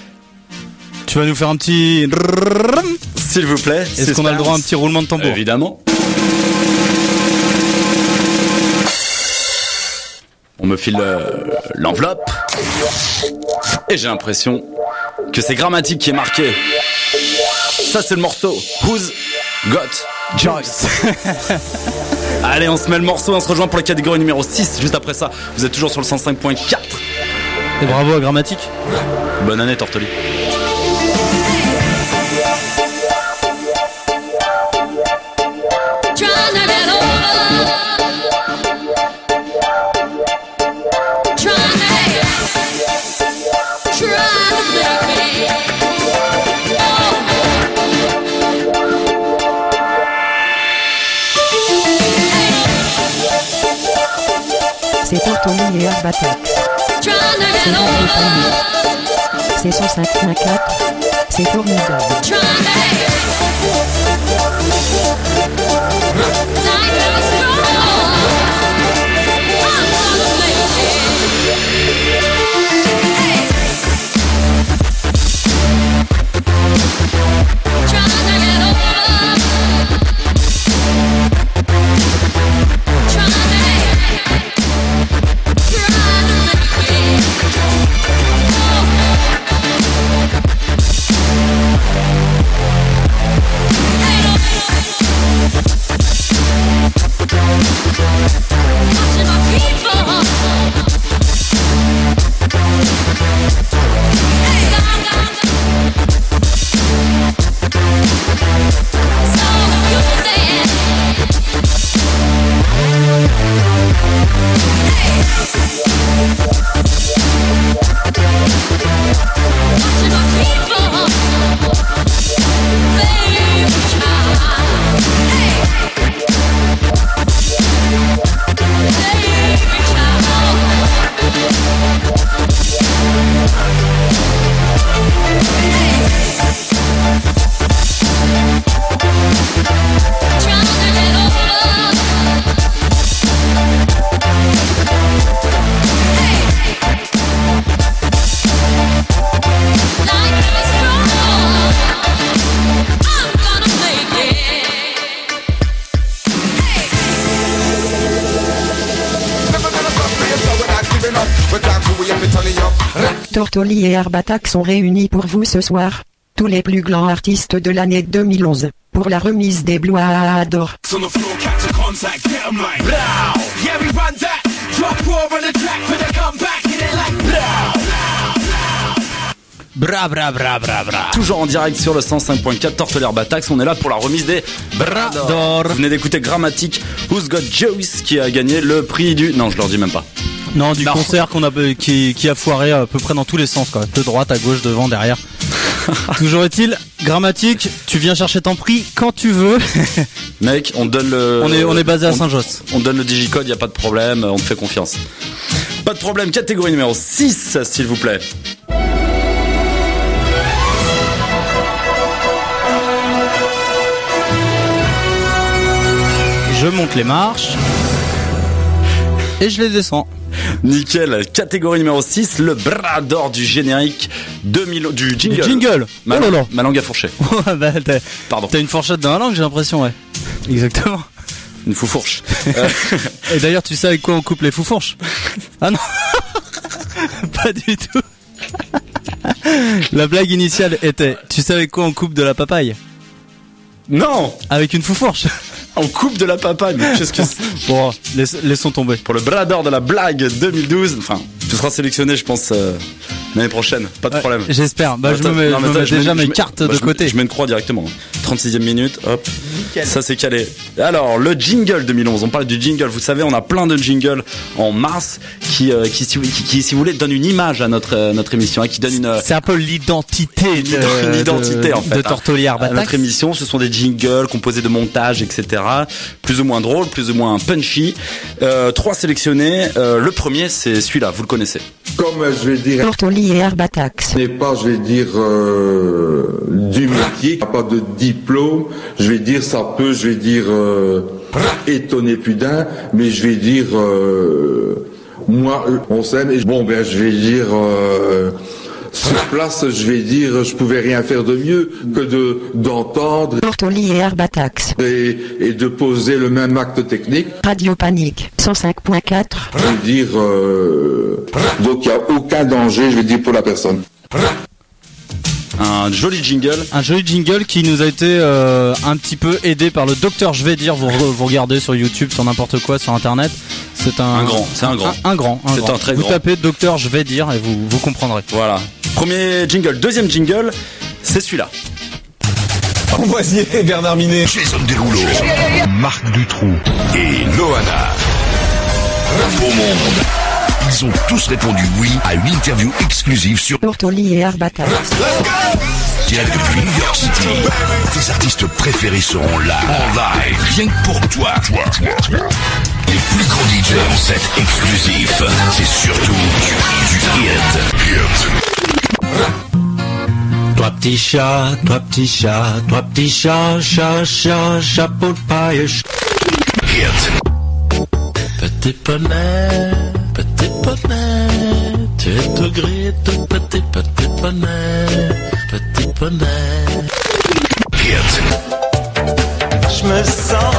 Tu vas nous faire un petit. S'il vous plaît. Est-ce qu'on a le droit à un petit roulement de tambour? Évidemment. On me file euh, l'enveloppe. Et j'ai l'impression que c'est Grammatique qui est marqué. Ça c'est le morceau Who's Got Joyce. Allez, on se met le morceau, on se rejoint pour la catégorie numéro six. Juste après ça, vous êtes toujours sur le cent cinq point quatre. Et bravo à Grammatique. Bonne année Tortoli. Trying to get over Tortoli et Herbatax. C'est Radio Panique. C'est cent cinq point quatre. C'est formidable. Tortoli et Herbatax sont réunis pour vous ce soir. Tous les plus grands artistes de l'année deux mille onze. Pour la remise des Blois d'or. Bra bra bra bra bra. Toujours en direct sur le cent cinq point quatre Tortoli Herbatax. On est là pour la remise des Bras d'or. Vous venez d'écouter Grammatic, Who's Got Joyce, qui a gagné le prix du... Non, je leur dis même pas. Non, du non. concert qu'on a, qui, qui a foiré à peu près dans tous les sens, quoi. De droite à gauche, devant, derrière. Toujours est-il, Grammatic, tu viens chercher ton prix quand tu veux. Mec, on donne le... On est, on est basé à Saint-Josse. On donne le digicode, y a pas de problème, on te fait confiance. Pas de problème, catégorie numéro six, s'il vous plaît. Je monte les marches et je les descends. Nickel, catégorie numéro six, le bras d'or du générique deux mille, du jingle. Du jingle. Ma, oh là là. ma langue a fourché. bah, t'as, Pardon. T'as une fourchette dans la langue, j'ai l'impression, ouais. Exactement. Une foufourche. Et d'ailleurs, tu sais avec quoi on coupe les foufourches? Ah non. Pas du tout. La blague initiale était, tu sais avec quoi on coupe de la papaye? Non. Avec une foufourche. On coupe de la papaye, mais qu'est-ce que c'est? Bon, laisse, laissons tomber. Pour le bras d'or de la blague deux mille douze, enfin, tu seras sélectionné, je pense, euh, l'année prochaine, pas de ouais, problème. J'espère, bah, je me mets, non, je me mets je déjà mets, mes cartes bah, de je côté. Mets, je mets une croix directement. trente-sixième minute, hop. Nickel. Ça c'est calé. Alors, le jingle deux mille onze, on parle du jingle, vous savez, on a plein de jingles en mars qui, euh, qui, qui, qui, qui, si vous voulez, donne une image à notre, euh, notre émission, hein, qui donne une... C'est un peu l'identité de, une identité, de, en fait, de Tortoli Herbatax. Notre émission, ce sont des jingles composés de montages, et cetera. Plus ou moins drôles, plus ou moins punchy. Euh, trois sélectionnés. Euh, le premier, c'est celui-là, vous le connaissez. Comme je vais dire... Tortoli et Herbatax. n'est pas, je vais dire, euh, du métier, pas de diplôme. Je vais dire, ça peut, je vais dire, euh, étonner plus d'un, mais je vais dire, euh, moi, on s'aime, et bon, ben, je vais dire, euh, sur place, je vais dire, je pouvais rien faire de mieux que de d'entendre Tortoli et Herbatax et, et de poser le même acte technique. Radio Panique cent cinq point quatre. Je veux dire, euh, donc il n'y a aucun danger, je vais dire, pour la personne. Un joli jingle. Un joli jingle qui nous a été euh, un petit peu aidé par le docteur Je vais dire. Vous, vous regardez sur YouTube, sur n'importe quoi, sur Internet. C'est un, un grand, c'est un grand. Un, un grand, un c'est grand. un très vous grand. Vous tapez docteur Je vais dire et vous, vous comprendrez. Voilà. Premier jingle. Deuxième jingle, c'est celui-là. Amboisier, Bernard Minet, Jason Derulo, Marc Dutroux et Loana. Au monde. Ils ont tous répondu oui à une interview exclusive sur Tortoli et Herbatax. Direct depuis New York City. Tes artistes préférés seront là, en live, rien que pour toi. Les plus grands D J en set exclusif. C'est surtout du, du hit. Toi petit chat, toi petit chat, toi petit chat, chat, chat, chapeau de paille. ch- Hit. Petit poney, petit poney, tu es tout gris, tout petit, petit poney, petit poney. Hit. Je me sens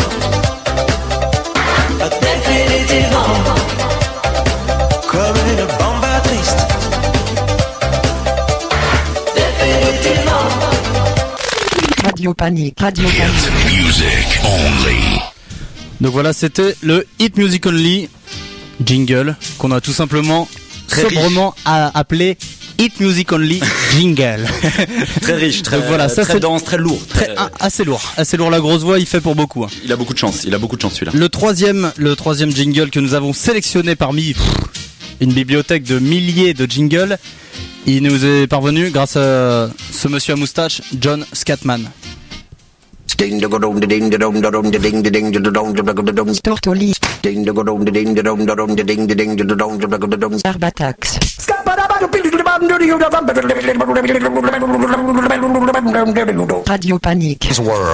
définitivement comme une bamba triste. Définitivement. Radio Panique, Radio Panique. Hit music only. Donc voilà, c'était le Hit Music Only jingle qu'on a tout simplement Très sobrement à- appelé Hit Music Only jingle. Très riche, très, Donc voilà, ça, très c'est- dense, très lourd. Très... Très- ah, assez lourd, assez lourd. La grosse voix, il fait pour beaucoup. hein. Il a beaucoup de chance, il a beaucoup de chance celui-là. Le troisième, le troisième jingle que nous avons sélectionné parmi pff, une bibliothèque de milliers de jingles, il nous est parvenu grâce à ce monsieur à moustache, John Scatman. Tortoli. Arbatax. Radio Panique.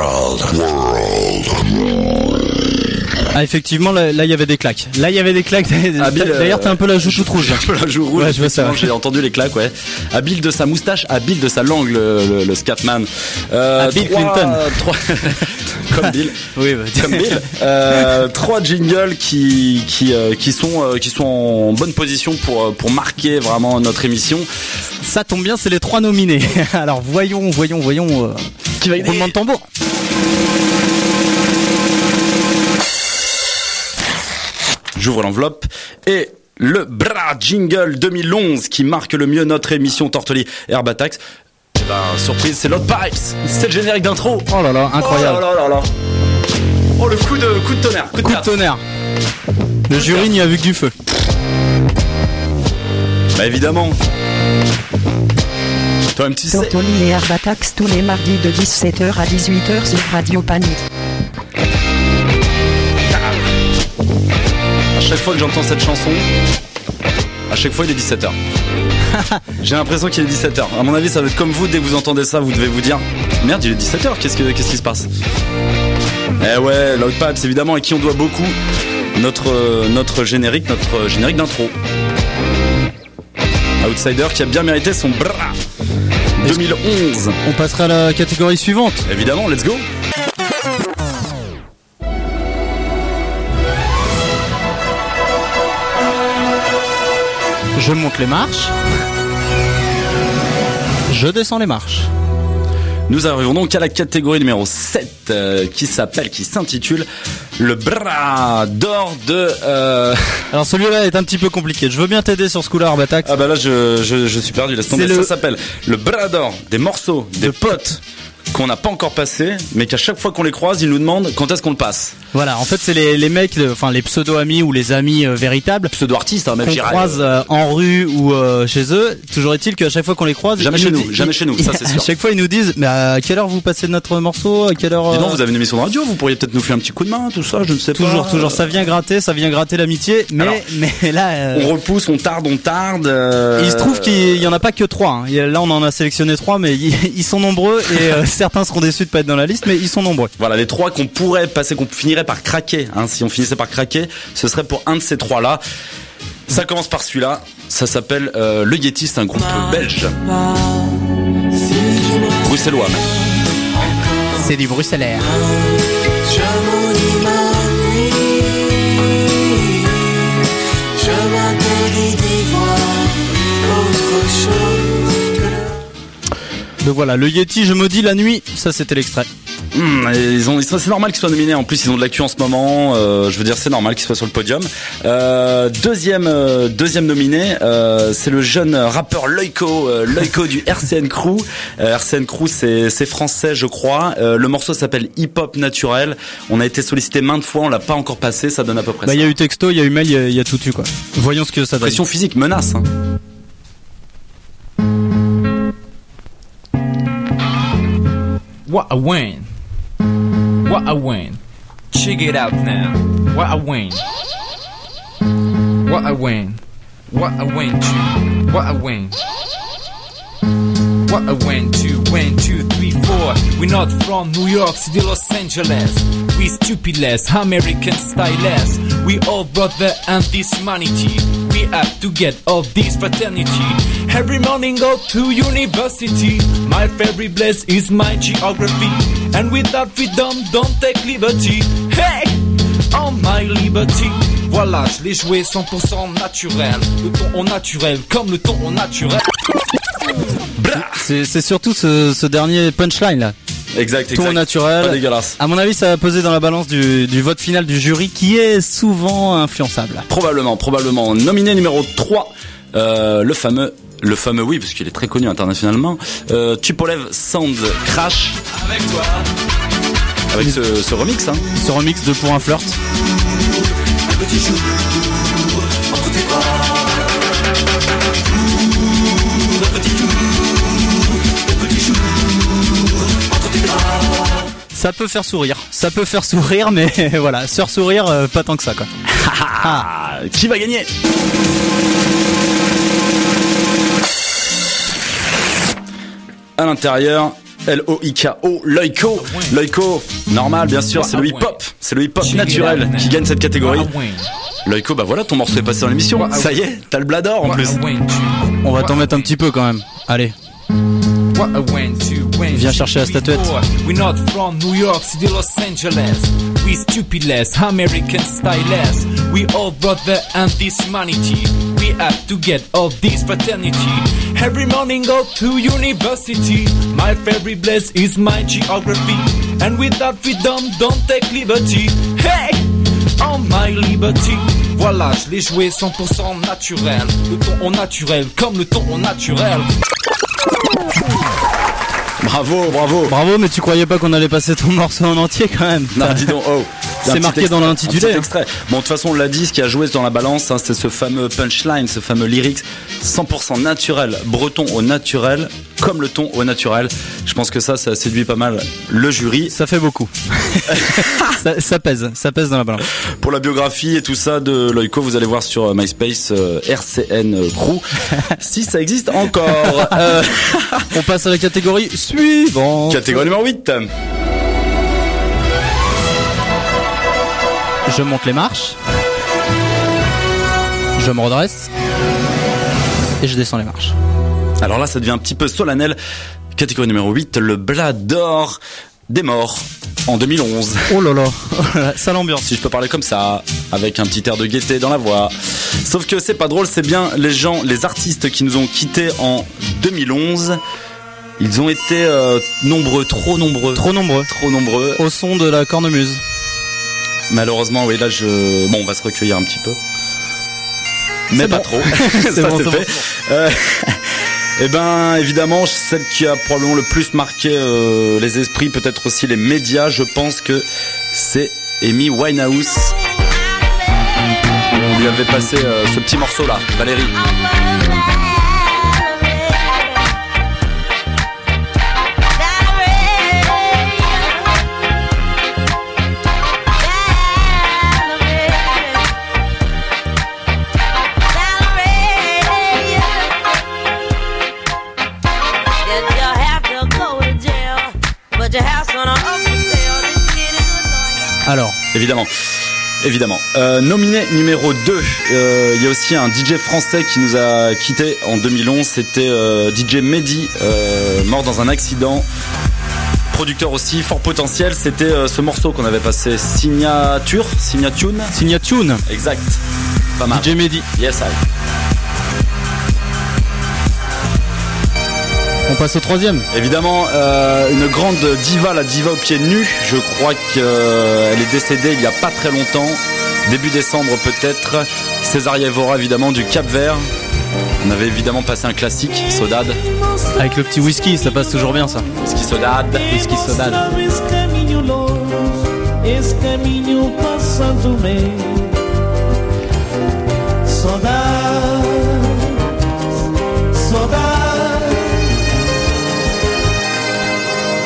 Ah effectivement, là là, il y avait des claques. Là il y avait des claques. Habile, D'ailleurs t'as un peu la joue toute rouge. Un peu la joue rouge. Ouais, je vois ça. effectivement, J'ai entendu les claques, ouais. Habile de sa moustache, habile de sa langue, le, le, le Scatman. Euh, Ah, Bill trois- Clinton. trois- Comme Bill. Oui, bah, Comme Bill. Euh, trois jingles qui qui euh, qui sont euh, qui sont en bonne position pour euh, pour marquer vraiment notre émission. ça tombe bien, c'est les trois nominés. Alors voyons, voyons, voyons. Euh, Qui va aider. roulement de tambour. J'ouvre l'enveloppe et le bra jingle deux mille onze qui marque le mieux notre émission Tortoli Herbatax. Eh ben, surprise, c'est Loud Pipes. C'est le générique d'intro. Oh là là, incroyable. Oh là là là là. Oh le coup de coup de tonnerre, coup de Coup de théâtre. tonnerre. Le jury n'y a vu que du feu. Bah évidemment. Toi-même tu sais. Tortoli et Arbatax tous les mardis de dix-sept heures à dix-huit heures sur Radio Panique. À chaque fois que j'entends cette chanson, à chaque fois il est dix-sept heures. J'ai l'impression qu'il est dix-sept heures. À mon avis, ça va être comme vous, dès que vous entendez ça, vous devez vous dire merde, il est dix-sept heures, qu'est-ce, que, qu'est-ce qui se passe? Eh ouais, Loud Pipes évidemment, à qui on doit beaucoup notre, notre générique, notre générique d'intro. Outsider qui a bien mérité son bra. deux mille onze. On passera à la catégorie suivante. Évidemment, let's go. Je monte les marches. Je descends les marches. Nous arrivons donc à la catégorie numéro sept euh, qui s'appelle, qui s'intitule le bras d'or de... Euh... Alors celui-là est un petit peu compliqué. Je veux bien t'aider sur ce coup-là, Arbatax. Ah bah là je, je, je suis perdu, laisse tomber. C'est le- Ça s'appelle le bras d'or des morceaux, des potes qu'on n'a pas encore passé, mais qu'à chaque fois qu'on les croise, ils nous demandent quand est-ce qu'on le passe. Voilà, en fait c'est les, les mecs, le- enfin les pseudo-amis ou les amis euh, véritables Pseudo-artistes, hein, même qu'on j'irais. croise euh, en rue ou euh, chez eux. Toujours est-il qu'à chaque fois qu'on les croise, Jamais ils chez nous nous, disent- jamais chez nous, ça, c'est sûr. À chaque fois ils nous disent, mais à quelle heure vous passez notre morceau? À quelle heure Dis donc, euh, vous avez une émission de radio, vous pourriez peut-être nous faire un petit coup de main, tout ça, je ne sais Toujours, pas. toujours, ça vient gratter, ça vient gratter l'amitié, mais, Alors, mais là, euh, On repousse, on tarde, on tarde. euh, il se trouve qu'il y en a pas que trois. Hein. Il y a- Là, on en a sélectionné trois, mais ils, ils sont nombreux et euh, certains seront déçus de pas être dans la liste, mais ils sont nombreux. Voilà, les trois qu'on pourrait passer, qu'on finirait par craquer. Hein, si on finissait par craquer, ce serait pour un de ces trois-là. Ça commence par celui-là. Ça s'appelle euh, Le Yeti, c'est un groupe belge. Bruxellois même. C'est du bruxellaire. Je maudis ma nuit. Je m'interdis d'y voir autre chose que... Donc voilà, le Yeti, je maudis la nuit. Ça, c'était l'extrait. Mmh, et ils ont, c'est normal qu'ils soient nominés. En plus, ils ont de l'actu en ce moment. Euh, je veux dire, c'est normal qu'ils soient sur le podium. Euh, deuxième, euh, deuxième nominé, euh, c'est le jeune rappeur Loïco, euh, Loïco du R C N Crew. Euh, R C N Crew, c'est, c'est français, je crois. Euh, le morceau s'appelle Hip Hop Naturel. On a été sollicité maintes fois, on l'a pas encore passé. Ça donne à peu près Bah, il ça. y a eu texto, il y a eu mail, il y a- il y, a tout eu quoi. Voyons ce que ça donne. Pression physique, menace. Hein. What a win. What a win. Check it out now. what I win. What I win. What I win to. What I win. What I went to, one, two, three, four. We're not from New York City, Los Angeles. We stupid less, American style less. We all brother and this humanity. We have to get all this fraternity. Every morning go to university. My favorite place is my geography. And without freedom, don't take liberty. Hey, on my liberty. Voilà, je l'ai joué cent pour cent naturel. Le ton au naturel, comme le ton au naturel. C'est, c'est surtout ce, ce dernier punchline là. Exact, Ton exact. naturel. Pas dégueulasse. À mon avis, ça va peser dans la balance du, du vote final du jury qui est souvent influençable. Probablement, probablement. Nominé numéro trois, euh, le fameux, le fameux oui, parce qu'il est très connu internationalement, euh, Tupolev Sound Crash. Avec toi. Avec ce, ce remix, hein. Ce remix de Pour un flirt. Un petit jour, entre tes bras. Ça peut faire sourire, ça peut faire sourire, mais voilà, se faire sourire, euh, pas tant que ça quoi. Ah, qui va gagner? À l'intérieur, L O I K O, Loïko. Loïko, normal bien sûr, c'est le hip-hop, c'est le hip-hop naturel qui gagne cette catégorie. Loïko, bah voilà, ton morceau est passé dans l'émission, ça y est, t'as le blador en plus. On va t'en mettre un petit peu quand même, allez. Viens chercher la statuette. We're not from New York City, Los Angeles. We stupid less, American style less. We all brother and this humanity. We have to get all this fraternity. Every morning go to university. My favorite place is my geography. And without freedom, don't take liberty. Hey, on my liberty. Voilà, je l'ai joué cent pour cent naturel. Le ton au naturel, comme le ton au naturel. Bravo, bravo. Bravo, mais tu croyais pas qu'on allait passer ton morceau en entier quand même? Non, dis donc, oh. C'est marqué extrait, dans l'intitulé. Un extrait. Bon, de toute façon, on l'a dit, ce qui a joué dans la balance, hein, c'est ce fameux punchline, ce fameux lyrics cent pour cent naturel, breton au naturel, comme le ton au naturel. Je pense que ça, ça séduit pas mal le jury. Ça fait beaucoup. ça, ça pèse, ça pèse dans la balance. Pour la biographie et tout ça de Loïko, vous allez voir sur MySpace euh, R C N Crew, si ça existe encore. Euh... On passe à la catégorie suivante. Catégorie numéro huit. Je monte les marches, je me redresse et je descends les marches. Alors là, ça devient un petit peu solennel. Catégorie numéro huit, le Blador des morts en deux mille onze. Oh là là, sale ambiance. Si je peux parler comme ça, avec un petit air de gaieté dans la voix. Sauf que c'est pas drôle, c'est bien les gens, les artistes qui nous ont quittés en deux mille onze. Ils ont été euh, nombreux, trop nombreux. Trop nombreux. Trop nombreux. Au son de la cornemuse. Malheureusement, oui, là, je... Bon, on va se recueillir un petit peu. Mais c'est pas bon. trop. c'est ça, bon, c'est c'est fait. bon. Euh... Eh ben, évidemment, celle qui a probablement le plus marqué euh, les esprits, peut-être aussi les médias, je pense que c'est Amy Winehouse. On lui avait passé euh, ce petit morceau-là, Valérie. Alors, évidemment, évidemment. Euh, nominé numéro deux, euh, il y a aussi un D J français qui nous a quitté en deux mille onze. C'était euh, D J Mehdi, euh, mort dans un accident. Producteur aussi, fort potentiel. C'était euh, ce morceau qu'on avait passé, Signature, Signatune. Signatune. Exact. Pas mal. D J Mehdi. Yes, I. On passe au troisième. Évidemment, euh, une grande diva, la diva aux pieds nus. Je crois qu'elle euh, est décédée il n'y a pas très longtemps, début décembre peut-être. Césaria Evora, évidemment, du Cap-Vert. On avait évidemment passé un classique, Sodade. Avec le petit whisky, ça passe toujours bien ça. Whisky Sodade. Whisky Sodade. Esse caminho longe, esse caminho passando bem. Saudade, saudade.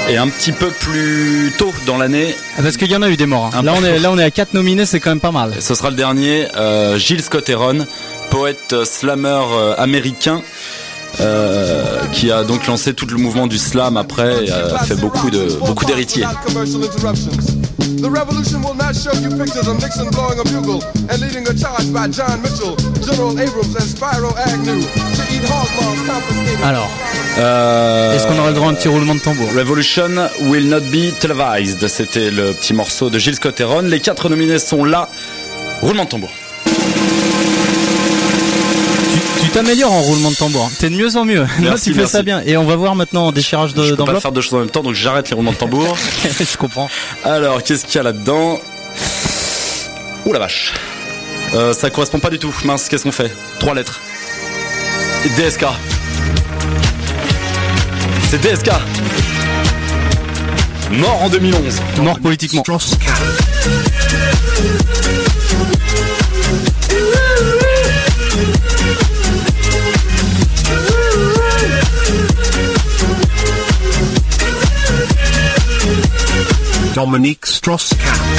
Et un petit peu plus tôt dans l'année. Parce qu'il y en a eu des morts. Hein. Là, on est, là, on est à quatre nominés, c'est quand même pas mal. Ce sera le dernier. Euh, Gilles Scott-Heron, poète slammer euh, américain, euh, qui a donc lancé tout le mouvement du slam après et a fait beaucoup de beaucoup d'héritiers. The revolution will not show you pictures of Nixon blowing a bugle and leading a charge by John Mitchell, General Abrams and Spyro Agnew to eat hog maws confiscated. Alors, euh, est-ce qu'on aurait le droit à un petit roulement de tambour? Revolution will not be televised. C'était le petit morceau de Gilles Scott-Heron. Les quatre nominés sont là. Roulement de tambour. Tu t'améliores en roulement de tambour. T'es de mieux en mieux. Merci, Là, tu fais merci. ça bien. Et on va voir maintenant en déchirage de, Je peux d'enveloppe. pas faire deux choses en même temps, donc j'arrête les roulements de tambour. Je comprends. Alors, qu'est-ce qu'il y a là-dedans? Ouh la vache. Euh, ça correspond pas du tout. Mince, qu'est-ce qu'on fait? Trois lettres. D S K. C'est D S K. Mort en deux mille onze. Mort politiquement. Dominique Strauss-Kahn.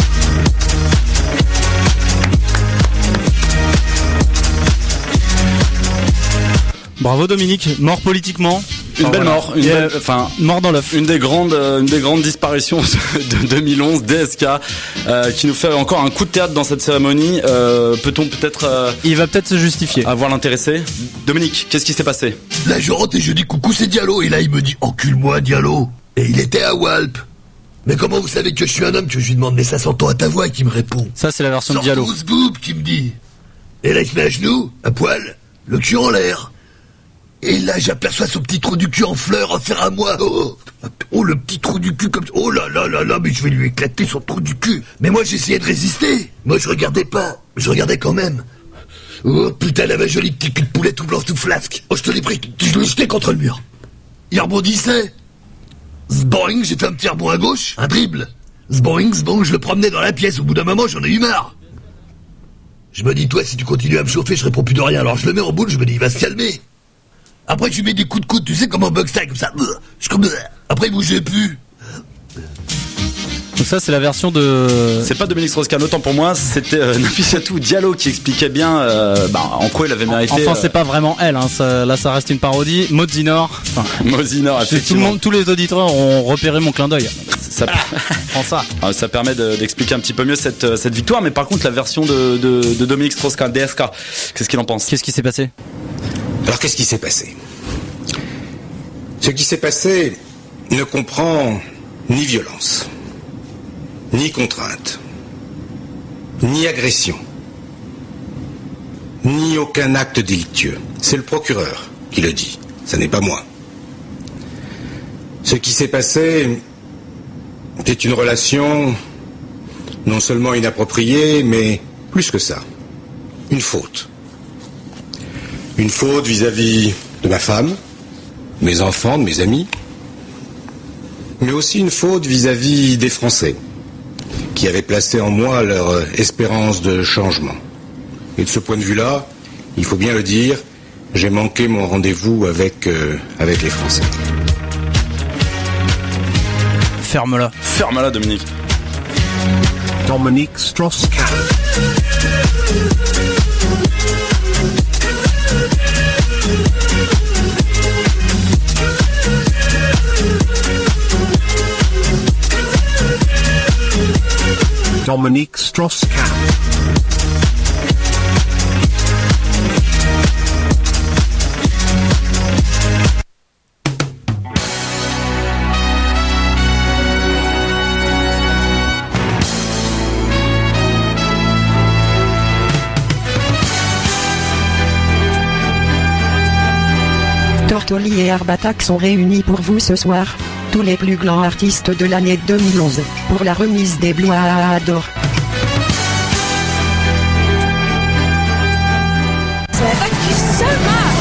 Bravo Dominique, mort politiquement. Une Enfin, belle voilà. mort, une Et, belle, euh, enfin mort dans l'œuf. Une des grandes, euh, une des grandes disparitions de deux mille onze, D S K, euh, qui nous fait encore un coup de théâtre dans cette cérémonie. Euh, peut-on peut-être euh, Il va peut-être se justifier. avoir l'intéressé. Dominique, qu'est-ce qui s'est passé? Là, je rentre et je dis coucou, c'est Diallo. Et là, il me dit encule-moi, Diallo. Et il était à Walp. Mais comment vous savez que je suis un homme? Que je lui demande, mais ça s'entend à ta voix, et qui me répond. Ça, c'est la version de Sors Diallo. ton boob, qui me dit. Et là, il se met à genoux, à poil, le cul en l'air. Et là, j'aperçois son petit trou du cul en fleurs, en faire à moi. Oh, oh, le petit trou du cul comme ça. Oh là là là là, mais je vais lui éclater son trou du cul. Mais moi, j'essayais de résister. Moi, je regardais pas. Je regardais quand même. Oh putain, elle avait un joli petit cul de poulet tout blanc, tout flasque. Oh, je te l'ai pris, je l'ai jeté contre le mur. Il rebondissait. Zboing, j'ai fait un petit rebond à gauche, un dribble. Zboing, zboing, je le promenais dans la pièce. Au bout d'un moment, j'en ai eu marre. Je me dis, toi, si tu continues à me chauffer, je réponds plus de rien. Alors je le mets en boule, je me dis, il va se calmer. Après, je lui mets des coups de coude, tu sais, comme un Bugsty, comme ça. Je comme... Après, il bougeait plus. Donc ça, c'est la version de... C'est pas Dominique Strauss-Kahn, autant pour moi, c'était euh, Nafissatou Diallo qui expliquait bien euh, bah, en quoi il avait mérité. Enfin, c'est euh, pas vraiment elle, hein. Ça, là, ça reste une parodie. Mozinor. Enfin, Mozinor, tout le effectivement. monde, tous les auditeurs ont repéré mon clin d'œil. Ça, Prends ça. Ah, ça permet de- d'expliquer un petit peu mieux cette, cette victoire, mais par contre, la version de, de, de Dominique Strauss-Kahn, D S K, qu'est-ce qu'il en pense? Qu'est-ce qui s'est passé? Alors qu'est-ce qui s'est passé? Ce qui s'est passé ne comprend ni violence, ni contrainte, ni agression, ni aucun acte délictueux. C'est le procureur qui le dit, ça n'est pas moi. Ce qui s'est passé, c'est une relation non seulement inappropriée, mais plus que ça, une faute. Une faute vis-à-vis de ma femme, mes enfants, de mes amis, mais aussi une faute vis-à-vis des Français, qui avaient placé en moi leur euh, espérance de changement. Et de ce point de vue-là, il faut bien le dire, j'ai manqué mon rendez-vous avec, euh, avec les Français. Ferme-la. Ferme-la, Dominique. Dominique Strauss-Kahn. Dominique Strauss-Kahn. Tortoli et Herbatak sont réunis pour vous ce soir. Tous les plus grands artistes de l'année deux mille onze, pour la remise des Blois d'or. Thank you so much.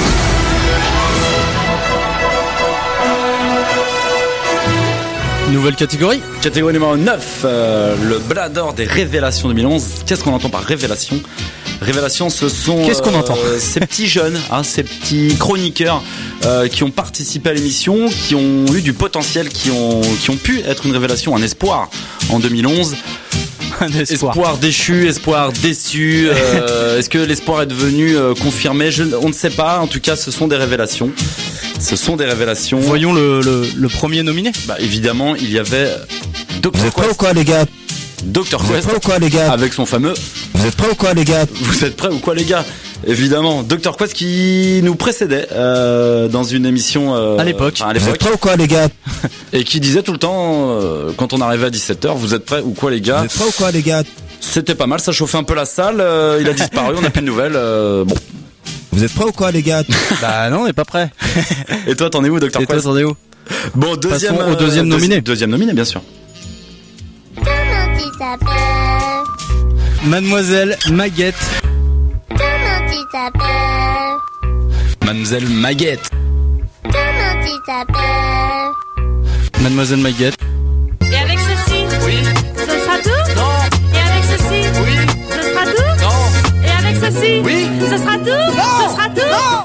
Nouvelle catégorie. Catégorie numéro neuf, euh, le Bras d'or des révélations deux mille onze. Qu'est-ce qu'on entend par révélation? Révélation, ce sont Qu'est-ce qu'on euh, entend ces petits jeunes, hein, ces petits chroniqueurs euh, qui ont participé à l'émission, qui ont eu du potentiel, qui ont, qui ont pu être une révélation, un espoir en deux mille onze. Un espoir. Espoir déchu, espoir déçu. Euh, est-ce que l'espoir est devenu euh, confirmé? Je, On ne sait pas. En tout cas, ce sont des révélations. Ce sont des révélations. Voyons le, le, le premier nominé. Bah, évidemment, il y avait docteur Vous êtes prêts Quest. ou quoi, les gars? docteur Vous êtes Quest prêts ou quoi, les gars? avec son fameux. Vous êtes prêts ou quoi, les gars? Vous êtes prêts ou quoi, les gars? Évidemment, docteur Quest qui nous précédait euh, dans une émission euh, À l'époque. enfin, à Vous êtes l'époque, prêts ou quoi, les gars? et qui disait tout le temps euh, quand on arrivait à dix-sept heures, vous êtes prêts ou quoi, les Vous gars? êtes prêts ou quoi, les gars? C'était pas mal, ça chauffait un peu la salle. euh, il a disparu, on n'a plus de nouvelles. euh, bon. Vous êtes prêts ou quoi, les gars? Bah non, on n'est pas prêt. Et toi, t'en es où, docteur Et toi, Quest? t'en es où? Bon, deuxième, Passons au deuxième euh, nominé. deuxi- Deuxième nominé, bien sûr. Comment tu t'appelles? Mademoiselle Maguette. Comment tu t'appelles? Mademoiselle Maguette. Comment tu t'appelles? Mademoiselle Maguette. Et avec ceci? Oui. Ce sera tout? Non. Et avec ceci? Oui. Ce sera tout? Non. Et avec ceci? Oui. Ce sera tout? Non. Ce sera tout? Non.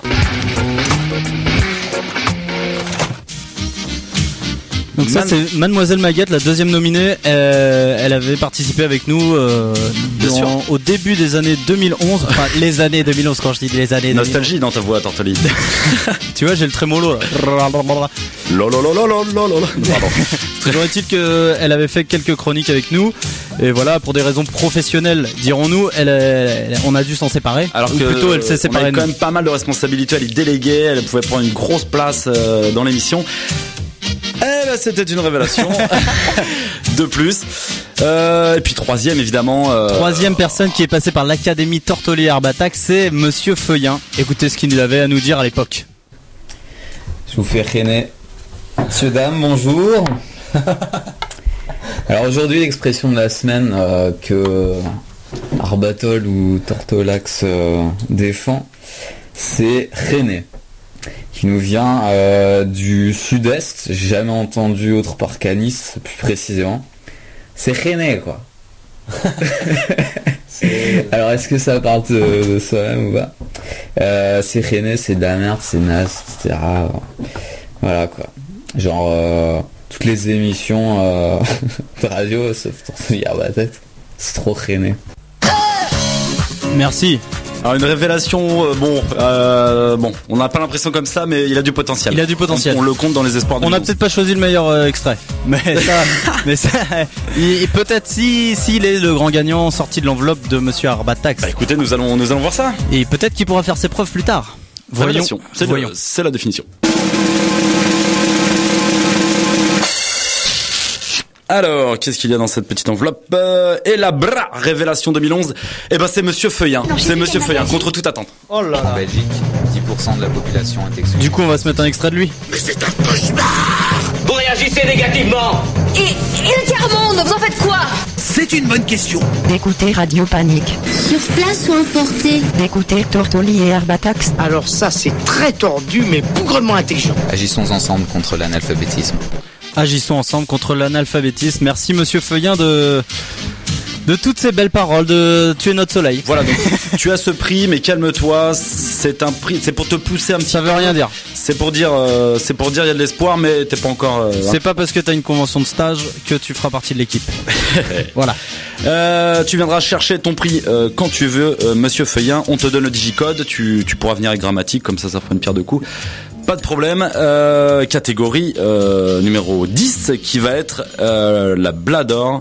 Donc ça Man- c'est Mademoiselle Maguette, la deuxième nominée. Euh, elle avait participé avec nous euh, Bien dans- sûr. au début des années deux mille onze. Enfin les années deux mille onze quand je dis les années. Nostalgie dans ta voix, Tortoli. deux mille onze. Tu vois j'ai le trémolo là. Lololololololol. Pardon. Toujours est-il qu'elle avait fait quelques chroniques avec nous. Et voilà, pour des raisons professionnelles, dirons-nous, elle, elle- on a dû s'en séparer. Alors Ou que plutôt elle s'est on séparée avait de quand nous. même pas mal de responsabilités. Elle est déléguée, elle pouvait prendre une grosse place euh, dans l'émission. Eh ben, c'était une révélation de plus. Euh, et puis troisième, évidemment. euh, Troisième personne qui est passée par l'Académie Tortoli et Herbatax, c'est Monsieur Feuillin. Écoutez ce qu'il avait à nous dire à l'époque. Je vous fais René. Monsieur, dame, bonjour. Alors aujourd'hui, l'expression de la semaine euh, que Arbatol ou Tortolax euh, défend, c'est René, qui nous vient euh, du sud-est. J'ai jamais entendu autre part qu'à Nice, plus précisément. C'est René, quoi. Alors est-ce que ça parle de, de soi-même ou pas? euh, C'est René, c'est de la merde, c'est naze, et cetera. Voilà, quoi. Genre euh, toutes les émissions euh, de radio, sauf Tortoli Herbatax, c'est trop René. Merci. Alors une révélation, euh, bon, euh, bon, on n'a pas l'impression comme ça, mais il a du potentiel. Il a du potentiel. On, on le compte dans les espoirs. On n'a peut-être pas choisi le meilleur euh, extrait, mais ça, mais ça, il- peut-être si s'il est le grand gagnant sorti de l'enveloppe de Monsieur Herbatax. Bah écoutez, nous allons, nous allons voir ça. Et peut-être qu'il pourra faire ses preuves plus tard. Voyons. Révélation, c'est le- Voyons. c'est la définition. Alors, qu'est-ce qu'il y a dans cette petite enveloppe euh, Et la bra révélation deux mille onze. Eh ben, c'est Monsieur Feuillin. C'est Monsieur Feuillin, contre toute attente. Oh là En Belgique, dix pour cent de la population est exclue. Du coup, on va se mettre un extrait de lui. Mais c'est un cauchemar! Vous réagissez négativement. Et, et le tiers-monde, vous en faites quoi? C'est une bonne question. D'écouter Radio Panique. Sur place ou importé? D'écouter Tortoli et Herbatax. Alors ça, c'est très tordu, mais bougrement intelligent. Agissons ensemble contre l'analphabétisme. Agissons ensemble contre l'analphabétisme. Merci Monsieur Feuillin de de toutes ces belles paroles. De tu es notre soleil. Voilà, donc tu as ce prix, mais calme-toi. C'est un prix, c'est pour te pousser un petit. Ça veut rien dire. C'est pour dire, euh, c'est pour dire il y a de l'espoir, mais t'es pas encore. Euh, C'est pas parce que t'as une convention de stage que tu feras partie de l'équipe. Voilà. Euh, tu viendras chercher ton prix euh, quand tu veux, euh, Monsieur Feuillin. On te donne le digicode. Tu, tu pourras venir avec Grammatique, comme ça, ça fera une pierre deux coups. Pas de problème. Euh, catégorie euh, numéro dix, qui va être euh, la Blador.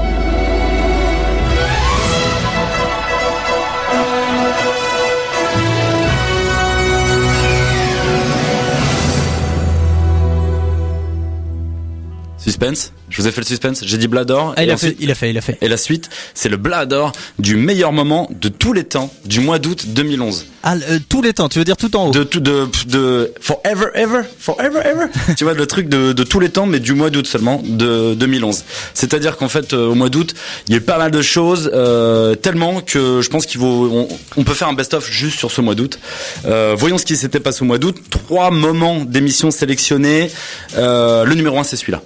Suspense. Je vous ai fait le suspense. J'ai dit Blador. Ah, il Et a fait, ensuite- il a fait, il a fait. Et la suite, c'est le Blador du meilleur moment de tous les temps du mois d'août deux mille onze. Ah, euh, tous les temps, tu veux dire tout en haut. De tout, de, de, forever, ever, forever, ever. Tu vois, le truc de, de tous les temps, mais du mois d'août seulement, de deux mille onze. C'est-à-dire qu'en fait, euh, au mois d'août, il y a eu pas mal de choses, euh, tellement que je pense qu'il vaut, on, on peut faire un best-of juste sur ce mois d'août. Euh, voyons ce qui s'était passé au mois d'août. Trois moments d'émissions sélectionnés. Euh, le numéro un, c'est celui-là.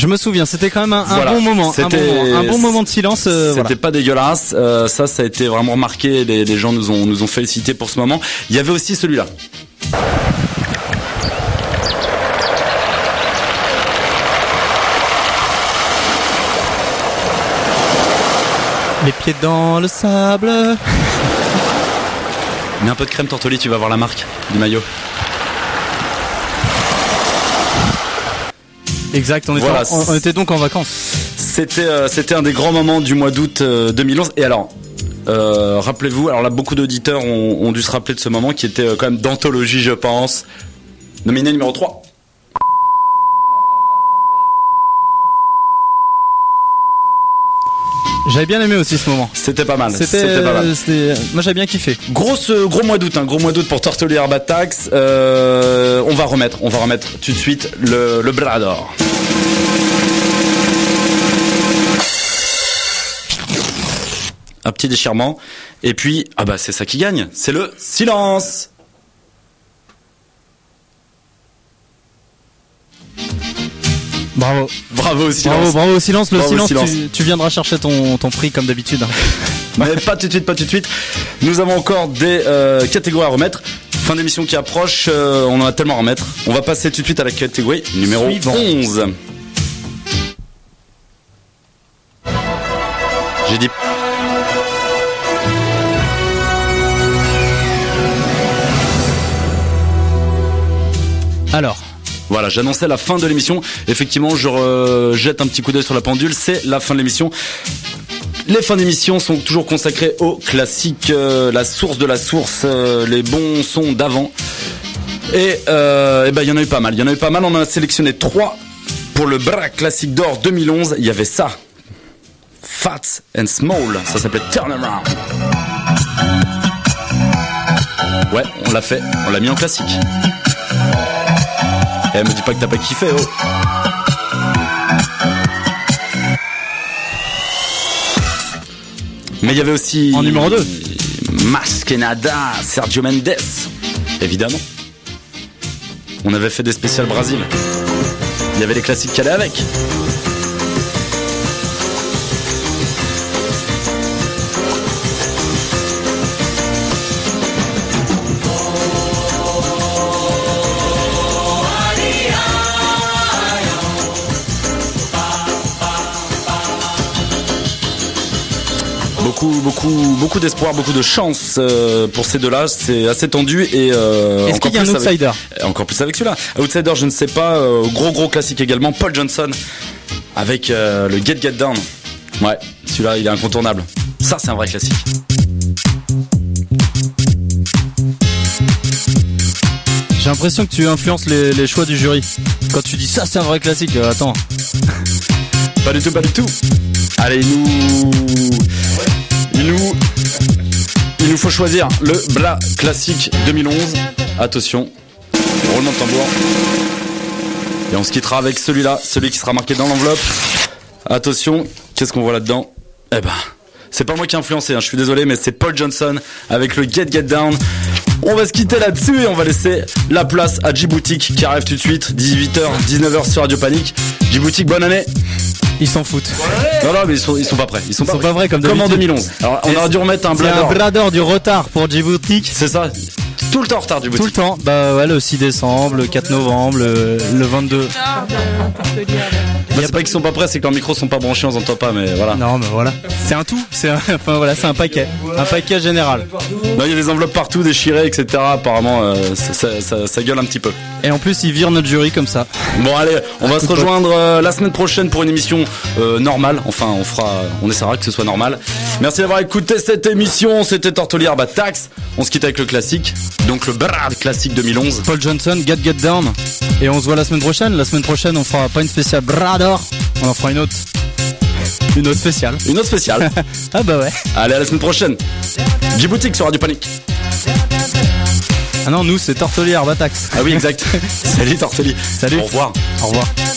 Je me souviens, c'était quand même un, un Voilà. bon moment, un C'était- bon moment, un bon moment de silence. euh, C'était voilà. pas dégueulasse, euh, ça ça a été vraiment remarqué, les, les gens nous ont nous ont félicité pour ce moment. Il y avait aussi celui-là. Les pieds dans le sable. Mets un peu de crème Tortoli, tu vas voir la marque du maillot. Exact, on était, Voilà. en- on était donc en vacances. C'était euh, c'était un des grands moments du mois d'août euh, deux mille onze. Et alors, euh, rappelez-vous, alors là beaucoup d'auditeurs ont, ont dû se rappeler de ce moment qui était euh, quand même d'anthologie, je pense. Nominé numéro trois. J'avais bien aimé aussi ce moment. C'était pas mal. C'était, C'était pas mal. c'était- moi j'avais bien kiffé. Grosse, euh, gros mois d'août, hein, gros mois d'août pour Tortoli Herbatax. Euh, on va remettre, on va remettre tout de suite le, le bras d'or. Un petit déchirement. Et puis, ah bah c'est ça qui gagne, c'est le silence. Bravo. Bravo au silence. Bravo, bravo au silence. Le Bravo au silence, silence. Tu, tu viendras chercher ton, ton prix comme d'habitude. Mais pas tout de suite, pas tout de suite. Nous avons encore des euh, catégories à remettre. Fin d'émission qui approche, euh, on en a tellement à remettre. On va passer tout de suite à la catégorie numéro Suivant. onze. J'ai dit... Alors. Voilà, j'annonçais la fin de l'émission. Effectivement, je re- jette un petit coup d'œil sur la pendule. C'est la fin de l'émission. Les fins d'émission sont toujours consacrées aux classiques, euh, la source de la source, euh, les bons sons d'avant. Et, euh, et ben, il y en a eu pas mal. Il y en a eu pas mal. On en a sélectionné trois pour le Bra Classique d'Or deux mille onze. Il y avait ça. Fat and Small. Ça s'appelait Turn Around. Ouais, on l'a fait. On l'a mis en classique. Eh, me dis pas que t'as pas kiffé, oh. Mais il y avait aussi... En numéro deux. Maskenada, Sergio Mendes. Évidemment. On avait fait des spéciales Brésil. Il y avait les classiques qui allaient avec. Beaucoup, beaucoup, beaucoup d'espoir, beaucoup de chance euh, pour ces deux-là. C'est assez tendu et euh, Est-ce qu'il y a un plus outsider avec, encore plus avec celui-là. Outsider, je ne sais pas. Euh, gros, gros classique également. Paul Johnson avec euh, le Get Get Down. Ouais, celui-là, il est incontournable. Ça, c'est un vrai classique. J'ai l'impression que tu influences les, les choix du jury. Quand tu dis ça, c'est un vrai classique. Euh, attends. Pas du tout, pas du tout. Allez, il nous... Il nous... Il nous faut choisir le Bla Classique deux mille onze. Attention. Roulement de tambour. Et on se quittera avec celui-là, celui qui sera marqué dans l'enveloppe. Attention, qu'est-ce qu'on voit là-dedans? Eh ben, c'est pas moi qui ai influencé, hein, je suis désolé, mais c'est Paul Johnson avec le Get Get Down. On va se quitter là-dessus et on va laisser la place à Djiboutique qui arrive tout de suite, dix-huit heures, dix-neuf heures sur Radio Panique. Djiboutique, bonne année. Ils s'en foutent. Non, non, mais ils sont, ils sont pas prêts. Ils sont, Ils sont pas vrais comme Comme en d'habitude. deux mille onze. Alors, on aurait dû remettre un C'est bladder. un bras d'or du retard pour Djiboutique. C'est ça. Tout le temps en retard, Djiboutique. Tout le temps. Bah ouais, le six décembre, le quatre novembre, le, le vingt-deux. Bah, c'est pas qu'ils sont pas prêts, c'est que leurs micros sont pas branchés, on s'entend pas, mais voilà. Non, mais voilà. C'est un tout. C'est un, enfin voilà, c'est un paquet. Un paquet général. Non, il y a des enveloppes partout, déchirées, et cetera. Apparemment, euh, ça, ça, ça, ça gueule un petit peu. Et en plus, ils virent notre jury comme ça. Bon, allez, on va Un se coup de rejoindre euh, la semaine prochaine pour une émission euh, normale. Enfin, on fera, on essaiera que ce soit normal. Merci d'avoir écouté cette émission. C'était Tortoli Herbatax. On se quitte avec le classique. Donc le Brad Classique deux mille onze. Paul Johnson, Get Get Down. Et on se voit la semaine prochaine. La semaine prochaine, on fera pas une spéciale bras d'or. On en fera une autre. Une autre spéciale. Une autre spéciale. Ah bah ouais. Allez, à la semaine prochaine. Djiboutique sur Radio Panique. Ah non, nous c'est Tortoli Herbatax. Ah oui, exact. Salut Tortoli. Salut. Au revoir. Au revoir.